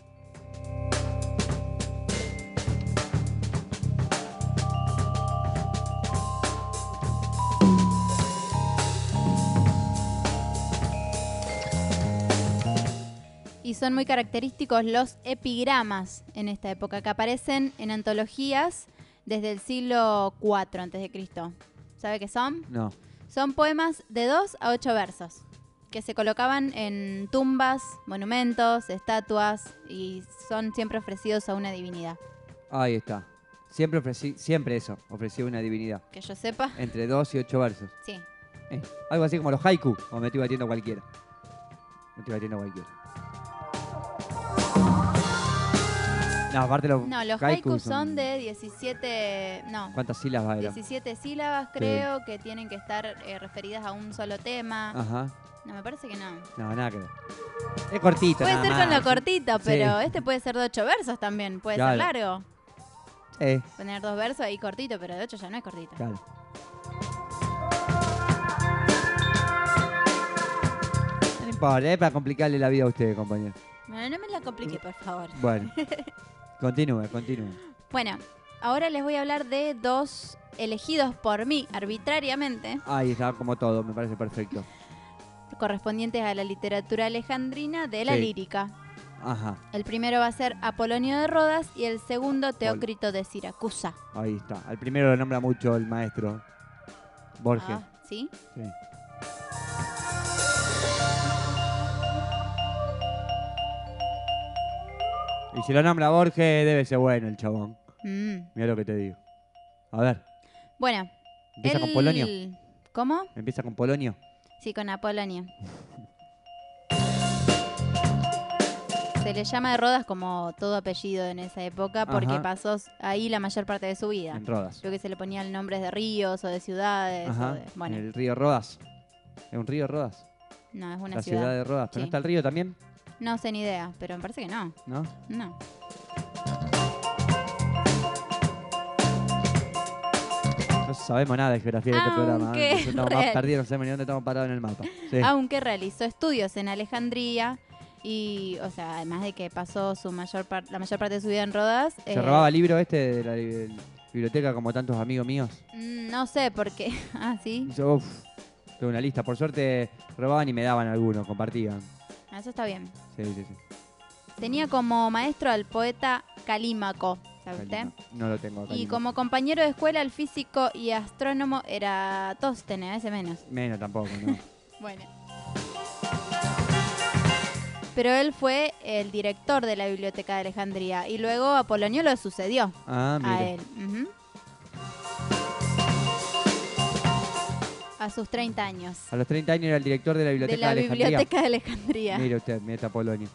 Y son muy característicos los epigramas en esta época, que aparecen en antologías desde el siglo IV a.C. ¿Sabe qué son? No. Son poemas de 2 a 8 versos, que se colocaban en tumbas, monumentos, estatuas, y son siempre ofrecidos a una divinidad. Ahí está. Siempre eso, ofreció una divinidad. Que yo sepa. Entre 2 y 8 versos. Sí. Algo así como los haiku, o me estoy batiendo cualquiera. Me estoy batiendo cualquiera. No, aparte los No, los haikus son de 17... No. ¿Cuántas sílabas eran? 17 sílabas creo que tienen que estar referidas a un solo tema. Ajá. No, me parece que no. No, nada que ver. Es cortito, Puede nada ser más. con lo cortito, Sí. pero este puede ser de 8 versos también. Puede Claro. ser largo. Sí, Poner 2 versos ahí cortito, pero de 8 ya no es cortito. claro. No importa, es para complicarle la vida a ustedes, compañero. Bueno, no me la complique, por favor. Bueno, continúe. Bueno, ahora les voy a hablar de dos elegidos por mí arbitrariamente, Ahí está, como todo, me parece perfecto. correspondientes a la literatura alejandrina de la Sí. lírica. Ajá, El primero va a ser Apolonio de Rodas y el segundo Teócrito de Siracusa. ahí está. Al primero lo nombra mucho el maestro Borges. Ah, ¿sí? Sí. Y si lo nombra Borges, debe ser bueno el chabón. Mira lo que te digo. A ver, Bueno. ¿empieza con Polonio? ¿Cómo? ¿Empieza con Polonio? Sí, con Apolonio. Se le llama de Rodas como todo apellido en esa época porque Ajá. pasó ahí la mayor parte de su vida. En Rodas. Creo que se le ponían nombres de ríos o de ciudades. Ajá, O de, bueno, en el río Rodas. ¿Es un río Rodas? no, es una La ciudad. ciudad de Rodas. ¿Pero Sí. no está el río también? No sé ni idea, pero me parece que no. ¿No? No. No sabemos nada de geografía de este programa. Aunque Nosotros estamos más real- perdidos, no sabemos ni dónde estamos parados en el mapa. Sí. Aunque realizó estudios en Alejandría y, o sea, además de que pasó la mayor parte de su vida en Rodas. ¿Se robaba el libro este de la biblioteca como tantos amigos míos? No sé por qué. Ah, sí. Uf, Tuve una lista. Por suerte robaban y me daban algunos, compartían. Eso está bien. Sí, sí, sí. Tenía como maestro al poeta Calímaco, ¿sabe usted? No lo tengo acá. Y como compañero de escuela, el físico y astrónomo era Tóstenes, ese menos. Menos tampoco, ¿no? Bueno. Pero él fue el director de la Biblioteca de Alejandría y luego Apolonio lo sucedió Ah, a mire. él. Ujú. A sus 30 años. A los 30 años era el director de la Biblioteca De la Alejandría. Biblioteca de Alejandría. Mire usted, mire esta Apolonio.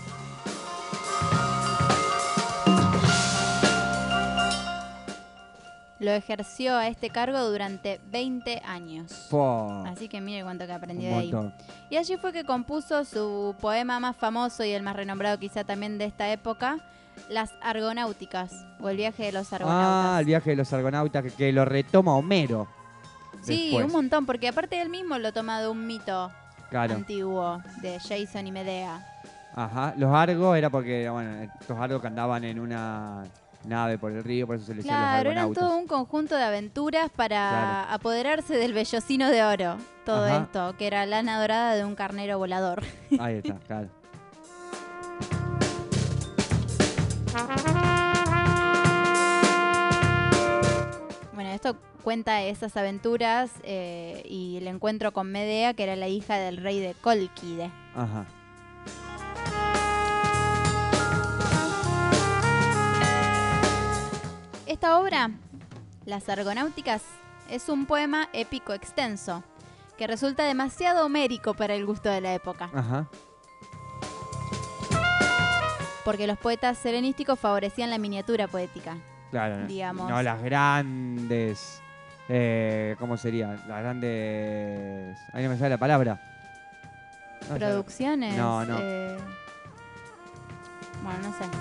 Lo ejerció a este cargo durante 20 años. Fua. Así que mire cuánto que aprendió Un de ahí. montón. Y allí fue que compuso su poema más famoso y el más renombrado quizá también de esta época, Las Argonáuticas, o El viaje de los argonautas. Ah, el viaje de los argonautas que lo retoma Homero. Sí, después. un montón, porque aparte él mismo lo toma de un mito Claro. antiguo de Jason y Medea. Ajá. Los argos era porque, bueno, estos argos que andaban en una nave por el río, por eso se les decía los Claro, eran argonautas. todo un conjunto de aventuras para Claro. apoderarse del vellocino de oro. Todo Ajá. esto, que era lana dorada de un carnero volador. Ahí está, claro. Bueno, esto cuenta esas aventuras y el encuentro con Medea, que era la hija del rey de Cólquide. Ajá. Esta obra, Las Argonáuticas, es un poema épico extenso, que resulta demasiado homérico para el gusto de la época, Ajá. porque los poetas helenísticos favorecían la miniatura poética. Claro. Digamos. No las grandes. ¿Cómo sería? Las grandes. Ahí no me sale la palabra. No sé. Producciones. No, no. Bueno, no sé.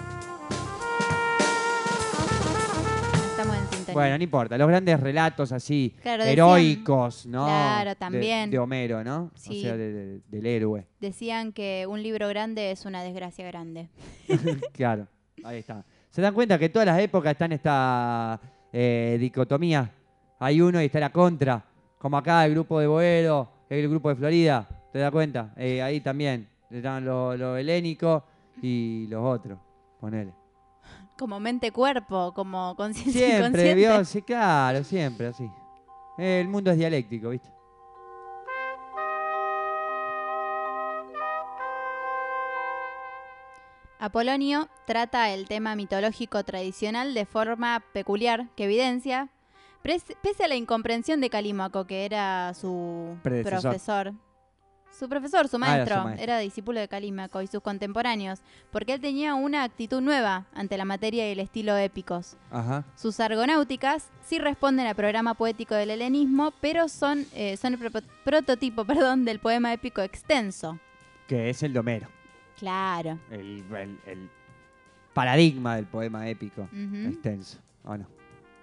Estamos en sintonía. Bueno, no importa. Los grandes relatos así, Claro, decían- heroicos, ¿no? Claro, también. De Homero, ¿no? Sí. O sea, del héroe. Decían que un libro grande es una desgracia grande. Claro, ahí está. ¿Se dan cuenta que todas las épocas están esta dicotomía? Hay uno y está la contra. Como acá el grupo de Boedo, el grupo de Florida. ¿Te das cuenta? Ahí también están los helénicos y los otros. Ponele. Como mente-cuerpo, como conciencia Siempre, inconsciente. ¿vio? Sí, claro, siempre así. El mundo es dialéctico, ¿viste? Apolonio trata el tema mitológico tradicional de forma peculiar que evidencia, pese a la incomprensión de Calímaco, que era su Predecesor. profesor. Su profesor, su era maestro, su maestro. era discípulo de Calímaco y sus contemporáneos, porque él tenía una actitud nueva ante la materia y el estilo épicos. Ajá. Sus argonáuticas sí responden al programa poético del helenismo, pero son el prototipo del poema épico extenso. Que es el de Homero. Claro. El paradigma del poema épico Ujú. extenso. ¿O no?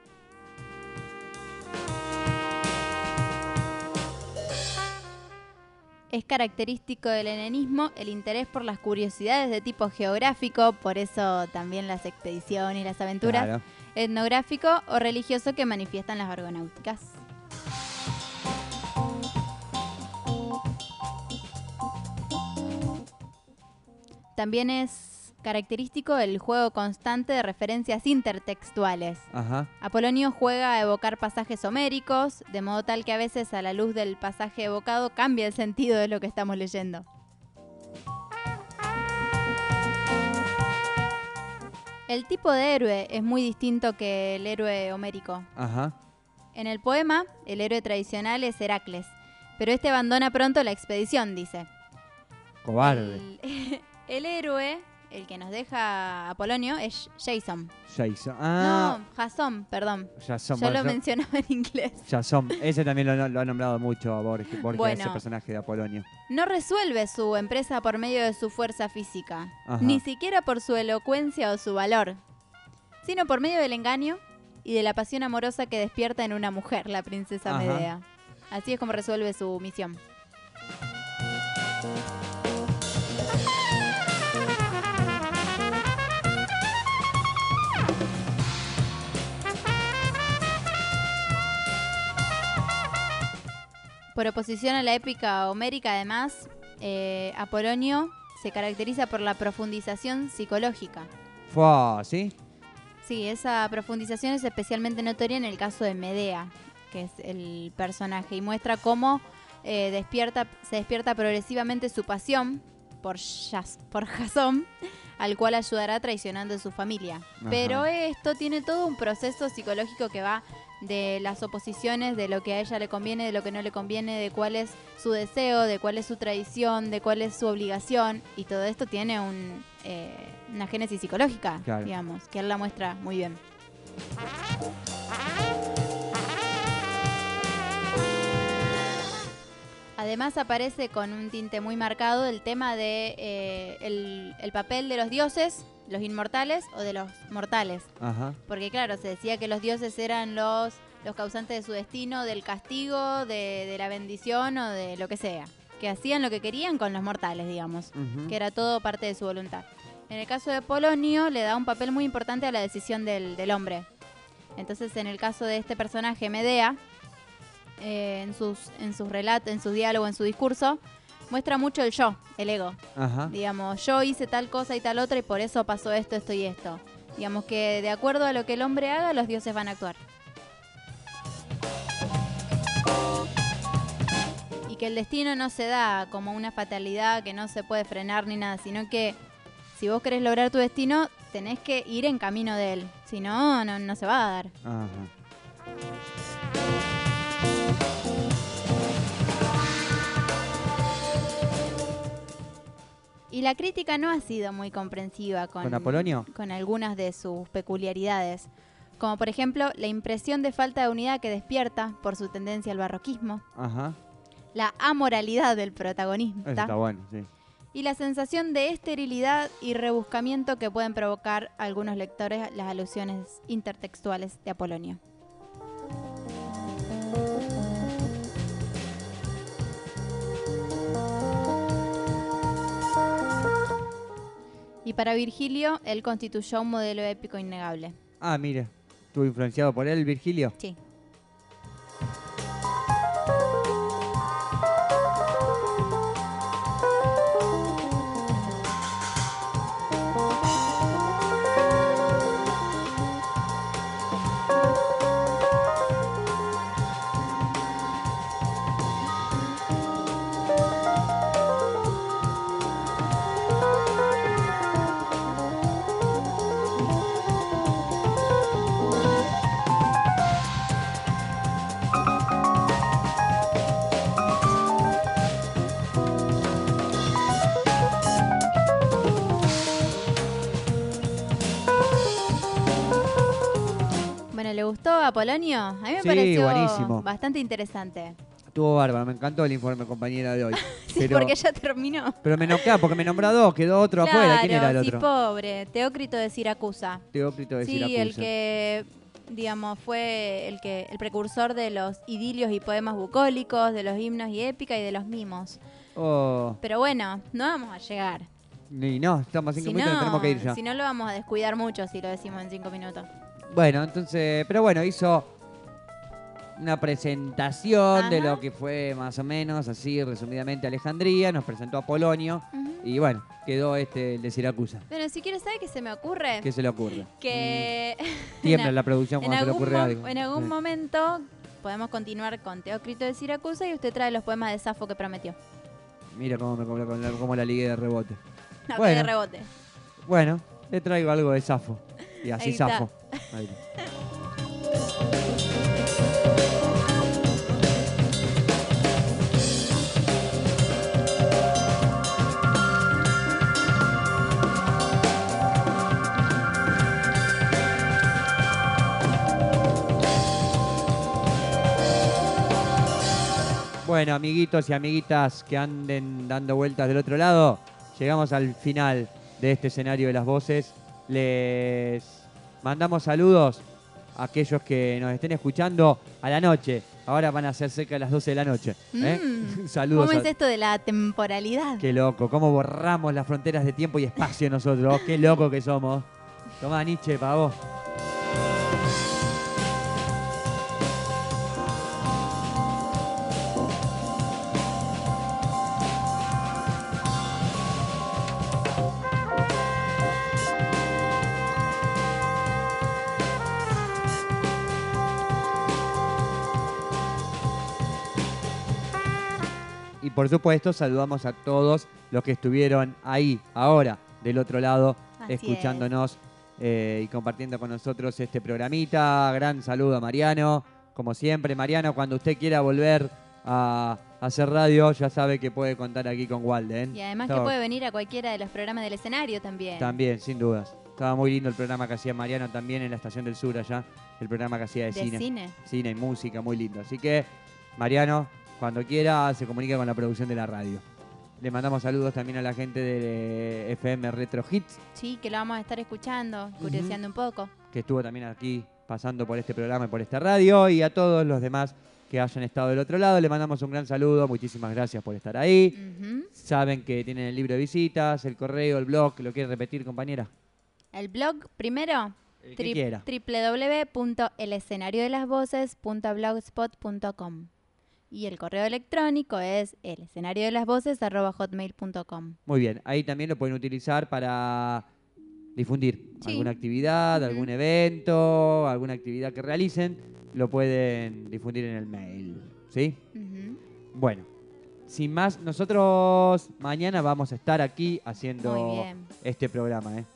Es característico del helenismo el interés por las curiosidades de tipo geográfico, por eso también las expediciones y las aventuras, Claro. etnográfico o religioso que manifiestan las argonáuticas. También es característico el juego constante de referencias intertextuales. Ajá. Apolonio juega a evocar pasajes homéricos, de modo tal que a veces a la luz del pasaje evocado cambia el sentido de lo que estamos leyendo. El tipo de héroe es muy distinto que el héroe homérico. Ajá. En el poema, el héroe tradicional es Heracles, pero este abandona pronto la expedición, dice. Cobarde. El héroe, el que nos deja Apolonio, es Jason. Jason. Ah, No, Jasón, perdón. Jason. Yo lo mencionaba en inglés. Jason. Ese también lo ha nombrado mucho a Borges, Bueno. ese personaje de Apolonio. No resuelve su empresa por medio de su fuerza física, Ajá. ni siquiera por su elocuencia o su valor, sino por medio del engaño y de la pasión amorosa que despierta en una mujer, la princesa Ajá. Medea. Así es como resuelve su misión. Por oposición a la épica homérica, además, Apolonio se caracteriza por la profundización psicológica. ¿Sí? Sí, esa profundización es especialmente notoria en el caso de Medea, que es el personaje, y muestra cómo se despierta progresivamente su pasión por Jasón, al cual ayudará traicionando a su familia. Ajá. Pero esto tiene todo un proceso psicológico que va de las oposiciones, de lo que a ella le conviene, de lo que no le conviene, de cuál es su deseo, de cuál es su tradición, de cuál es su obligación, y todo esto tiene una génesis psicológica, Claro. digamos, que él la muestra muy bien. Además aparece con un tinte muy marcado el tema de el papel de los dioses, los inmortales o de los mortales. Ajá. Porque claro, se decía que los dioses eran los causantes de su destino, del castigo, de la bendición o de lo que sea. Que hacían lo que querían con los mortales, digamos. Ujú. Que era todo parte de su voluntad. En el caso de Polonio le da un papel muy importante a la decisión del hombre. Entonces en el caso de este personaje, Medea, en sus relatos, en su diálogo, en su discurso, muestra mucho el yo, el ego. Ajá. Digamos, yo hice tal cosa y tal otra y por eso pasó esto, esto y esto. Digamos que de acuerdo a lo que el hombre haga, los dioses van a actuar. Y que el destino no se da como una fatalidad que no se puede frenar ni nada, sino que si vos querés lograr tu destino, tenés que ir en camino de él. Si no, no se va a dar. Ajá. Y la crítica no ha sido muy comprensiva ¿Con Apolonio? con algunas de sus peculiaridades. Como por ejemplo, la impresión de falta de unidad que despierta por su tendencia al barroquismo, Ajá. la amoralidad del Eso protagonista está bueno, sí. y la sensación de esterilidad y rebuscamiento que pueden provocar algunos lectores las alusiones intertextuales de Apolonio. Y para Virgilio, él constituyó un modelo épico innegable. Ah, mire. ¿Estuvo influenciado por él, Virgilio? Sí. Bueno, ¿le gustó Apolonio? A mí me Sí, pareció buenísimo. bastante interesante. Estuvo bárbaro, me encantó el informe, compañera de hoy. Sí, porque ya terminó. Pero me enojaba porque me nombró a dos, quedó otro afuera. ¿Quién era el sí, otro? pobre. Teócrito de Siracusa. Teócrito de Sí, Siracusa. el que, digamos, fue el precursor de los idilios y poemas bucólicos, de los himnos y épica y de los mimos. Oh, Pero bueno, no vamos a llegar. y no, estamos a 5 minutos, nos tenemos que ir ya. Si no, lo vamos a descuidar mucho si lo decimos en 5 minutos. Bueno, entonces, pero bueno, hizo una presentación de Ajá. lo que fue más o menos, así resumidamente, Alejandría, nos presentó a Polonio y bueno, quedó el de Siracusa. Bueno, si quieres, ¿sabe qué se me ocurre? ¿Qué se le ocurre? Que Tiembla la producción cuando se le ocurre algo. en algún Sí. momento podemos continuar con Teócrito de Siracusa y usted trae los poemas de Safo que prometió. Mira cómo la ligué de rebote. No, Bueno. que de rebote. Bueno, le traigo algo de Safo. Y así Ahí está. Safo. Ahí está. Bueno, amiguitos y amiguitas que anden dando vueltas del otro lado, llegamos al final de este escenario de las voces. Les mandamos saludos a aquellos que nos estén escuchando a la noche. Ahora van a ser cerca de las 12 de la noche. Saludos. ¿Cómo es esto de la temporalidad? Qué loco, cómo borramos las fronteras de tiempo y espacio nosotros. Qué loco que somos. Tomá, Nietzsche, para vos. Y por supuesto, saludamos a todos los que estuvieron ahí, ahora, del otro lado, Así escuchándonos y compartiendo con nosotros este programita. Gran saludo a Mariano. Como siempre, Mariano, cuando usted quiera volver a hacer radio, ya sabe que puede contar aquí con Walden. Y además que puede venir a cualquiera de los programas del escenario también. También, sin dudas. Estaba muy lindo el programa que hacía Mariano también en la Estación del Sur allá. El programa que hacía de cine. Cine y música, muy lindo. Así que, Mariano, cuando quiera, se comunica con la producción de la radio. Le mandamos saludos también a la gente de FM Retro Hits. Sí, que lo vamos a estar escuchando, curioseando un poco. Que estuvo también aquí pasando por este programa y por esta radio. Y a todos los demás que hayan estado del otro lado, le mandamos un gran saludo. Muchísimas gracias por estar ahí. Saben que tienen el libro de visitas, el correo, el blog. ¿Lo quiere repetir, compañera? El blog, primero, que quiera. www.elescenariodelasvoces.blogspot.com. Y el correo electrónico es elescenariodelasvoces@hotmail.com. Muy bien, ahí también lo pueden utilizar para difundir alguna actividad, algún evento, alguna actividad que realicen, lo pueden difundir en el mail, ¿sí? Bueno, sin más, nosotros mañana vamos a estar aquí haciendo este programa, ¿eh?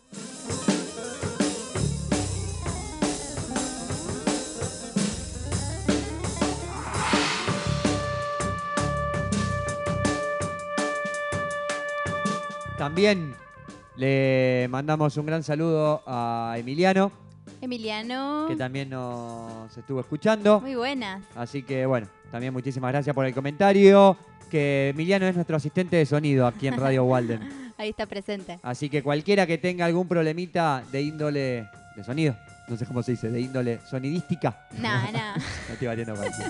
También le mandamos un gran saludo a Emiliano, que también nos estuvo escuchando. Muy buenas. Así que bueno, también muchísimas gracias por el comentario. Que Emiliano es nuestro asistente de sonido aquí en Radio Walden. Ahí está presente. Así que cualquiera que tenga algún problemita de índole de sonido, no sé cómo se dice, de índole sonidística. No. No estoy batiendo cualquiera.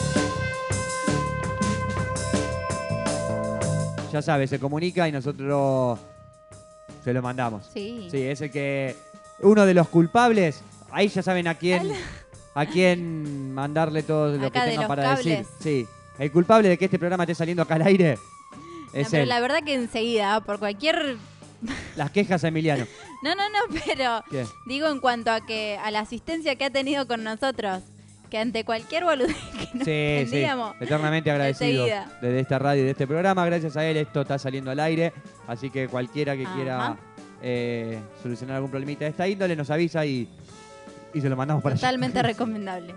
Ya sabe, se comunica y nosotros se lo mandamos. Sí. Sí, es el que... Uno de los culpables, ahí ya saben a quién mandarle todo lo Acá que de tengan los para cables. decir. Sí, el culpable de que este programa esté saliendo acá al aire es Pero él. la verdad que enseguida, por cualquier... Las quejas a Emiliano. No, pero ¿Qué? digo en cuanto a la asistencia que ha tenido con nosotros, que ante cualquier boludez que nos entendíamos, eternamente agradecido enseguida. de esta radio y de este programa. Gracias a él esto está saliendo al aire, así que cualquiera que quiera solucionar algún problemita de esta índole nos avisa y se lo mandamos para allá. Totalmente recomendable.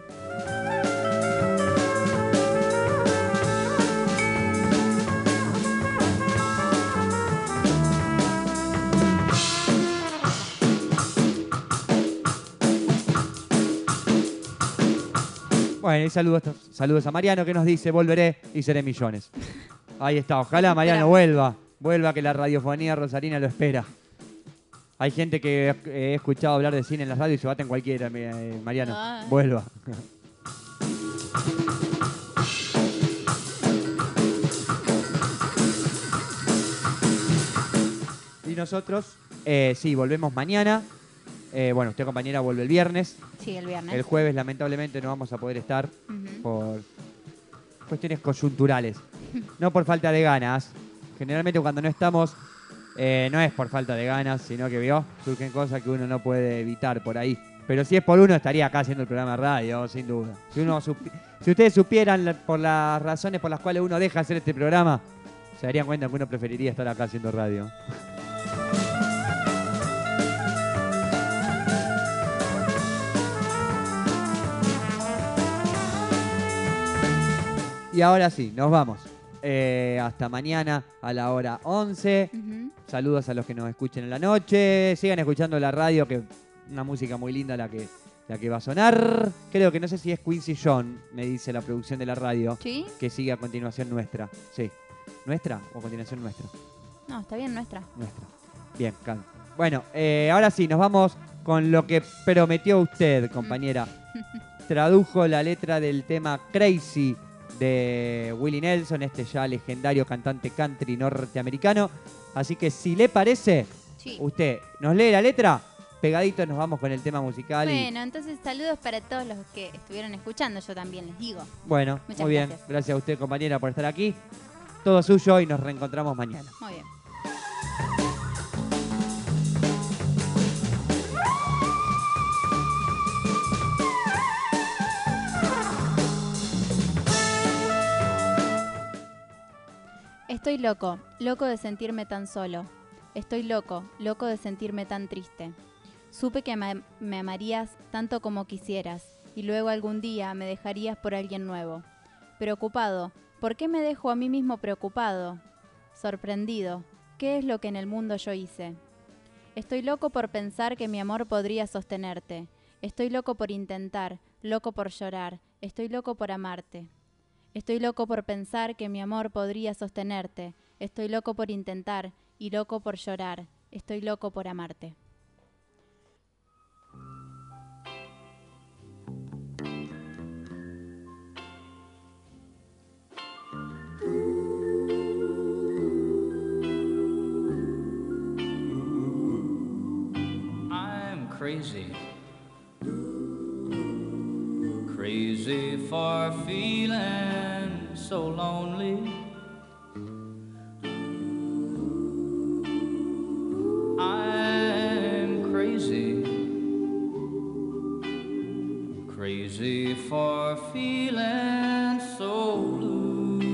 Bueno, y saludos a Mariano que nos dice, volveré y seré millones. Ahí está, ojalá Mariano vuelva que la radiofonía rosarina lo espera. Hay gente que he escuchado hablar de cine en la radio y se baten cualquiera, Mariano, vuelva. Y nosotros, sí, volvemos mañana. Bueno, usted, compañera, vuelve el viernes. Sí, el viernes. El jueves, lamentablemente, no vamos a poder estar por cuestiones coyunturales. No por falta de ganas. Generalmente cuando no estamos, no es por falta de ganas, sino que surgen cosas que uno no puede evitar por ahí. Pero si es por uno, estaría acá haciendo el programa de radio, sin duda. Si ustedes supieran por las razones por las cuales uno deja hacer este programa, se darían cuenta que uno preferiría estar acá haciendo radio. Y ahora sí, nos vamos. Hasta mañana a la hora 11. Saludos a los que nos escuchen en la noche. Sigan escuchando la radio, que una música muy linda la que va a sonar. Creo que no sé si es Quincy John, me dice la producción de la radio. ¿Sí? Que sigue a continuación nuestra. Sí. ¿Nuestra o a continuación nuestra? No, está bien, nuestra. Nuestra. Bien, calma. Bueno, ahora sí, nos vamos con lo que prometió usted, compañera. Tradujo la letra del tema Crazy de Willie Nelson, este ya legendario cantante country norteamericano. Así que si le parece, usted nos lee la letra, pegaditos nos vamos con el tema musical. Bueno, entonces saludos para todos los que estuvieron escuchando, yo también les digo. Bueno, muchas muy bien. Gracias a usted, compañera, por estar aquí. Todo suyo y nos reencontramos mañana. Muy bien. Estoy loco, loco de sentirme tan solo. Estoy loco, loco de sentirme tan triste. Supe que me amarías tanto como quisieras, y luego algún día me dejarías por alguien nuevo. Preocupado, ¿por qué me dejo a mí mismo preocupado? Sorprendido, ¿qué es lo que en el mundo yo hice? Estoy loco por pensar que mi amor podría sostenerte. Estoy loco por intentar, loco por llorar, estoy loco por amarte. Estoy loco por pensar que mi amor podría sostenerte. Estoy loco por intentar y loco por llorar, estoy loco por amarte. I'm crazy, crazy for feeling so lonely. I'm crazy, crazy for feeling so blue.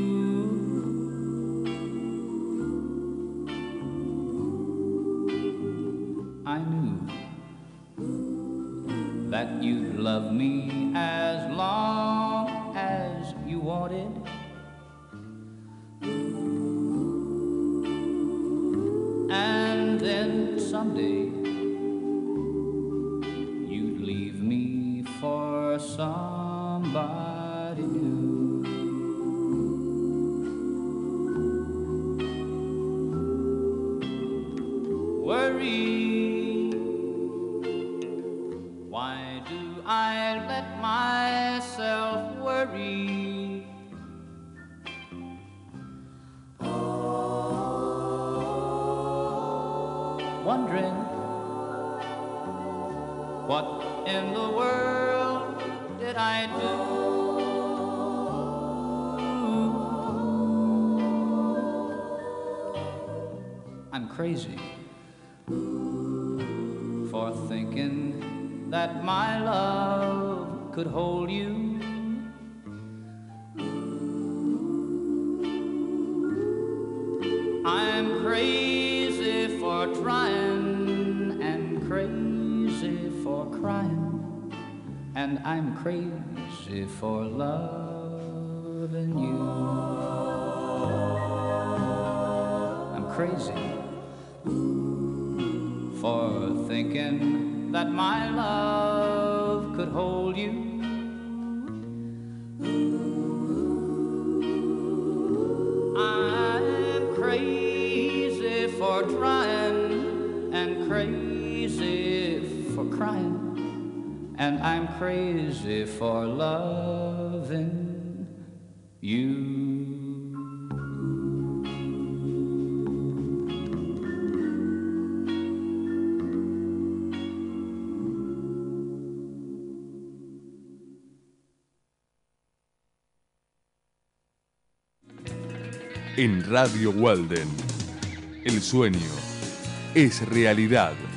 I knew that you'd love me as long as you wanted. And then someday you'd leave me for somebody new. Worry, why do I let myself worry? Wondering what in the world did I do? I'm crazy for thinking that my love could hold you. I'm crazy for trying and crazy for crying, and I'm crazy for loving you. I'm crazy for thinking that my love could hold you. I'm crazy for trying and crazy for crying, and I'm crazy for loving you. En Radio Walden, el sueño es realidad.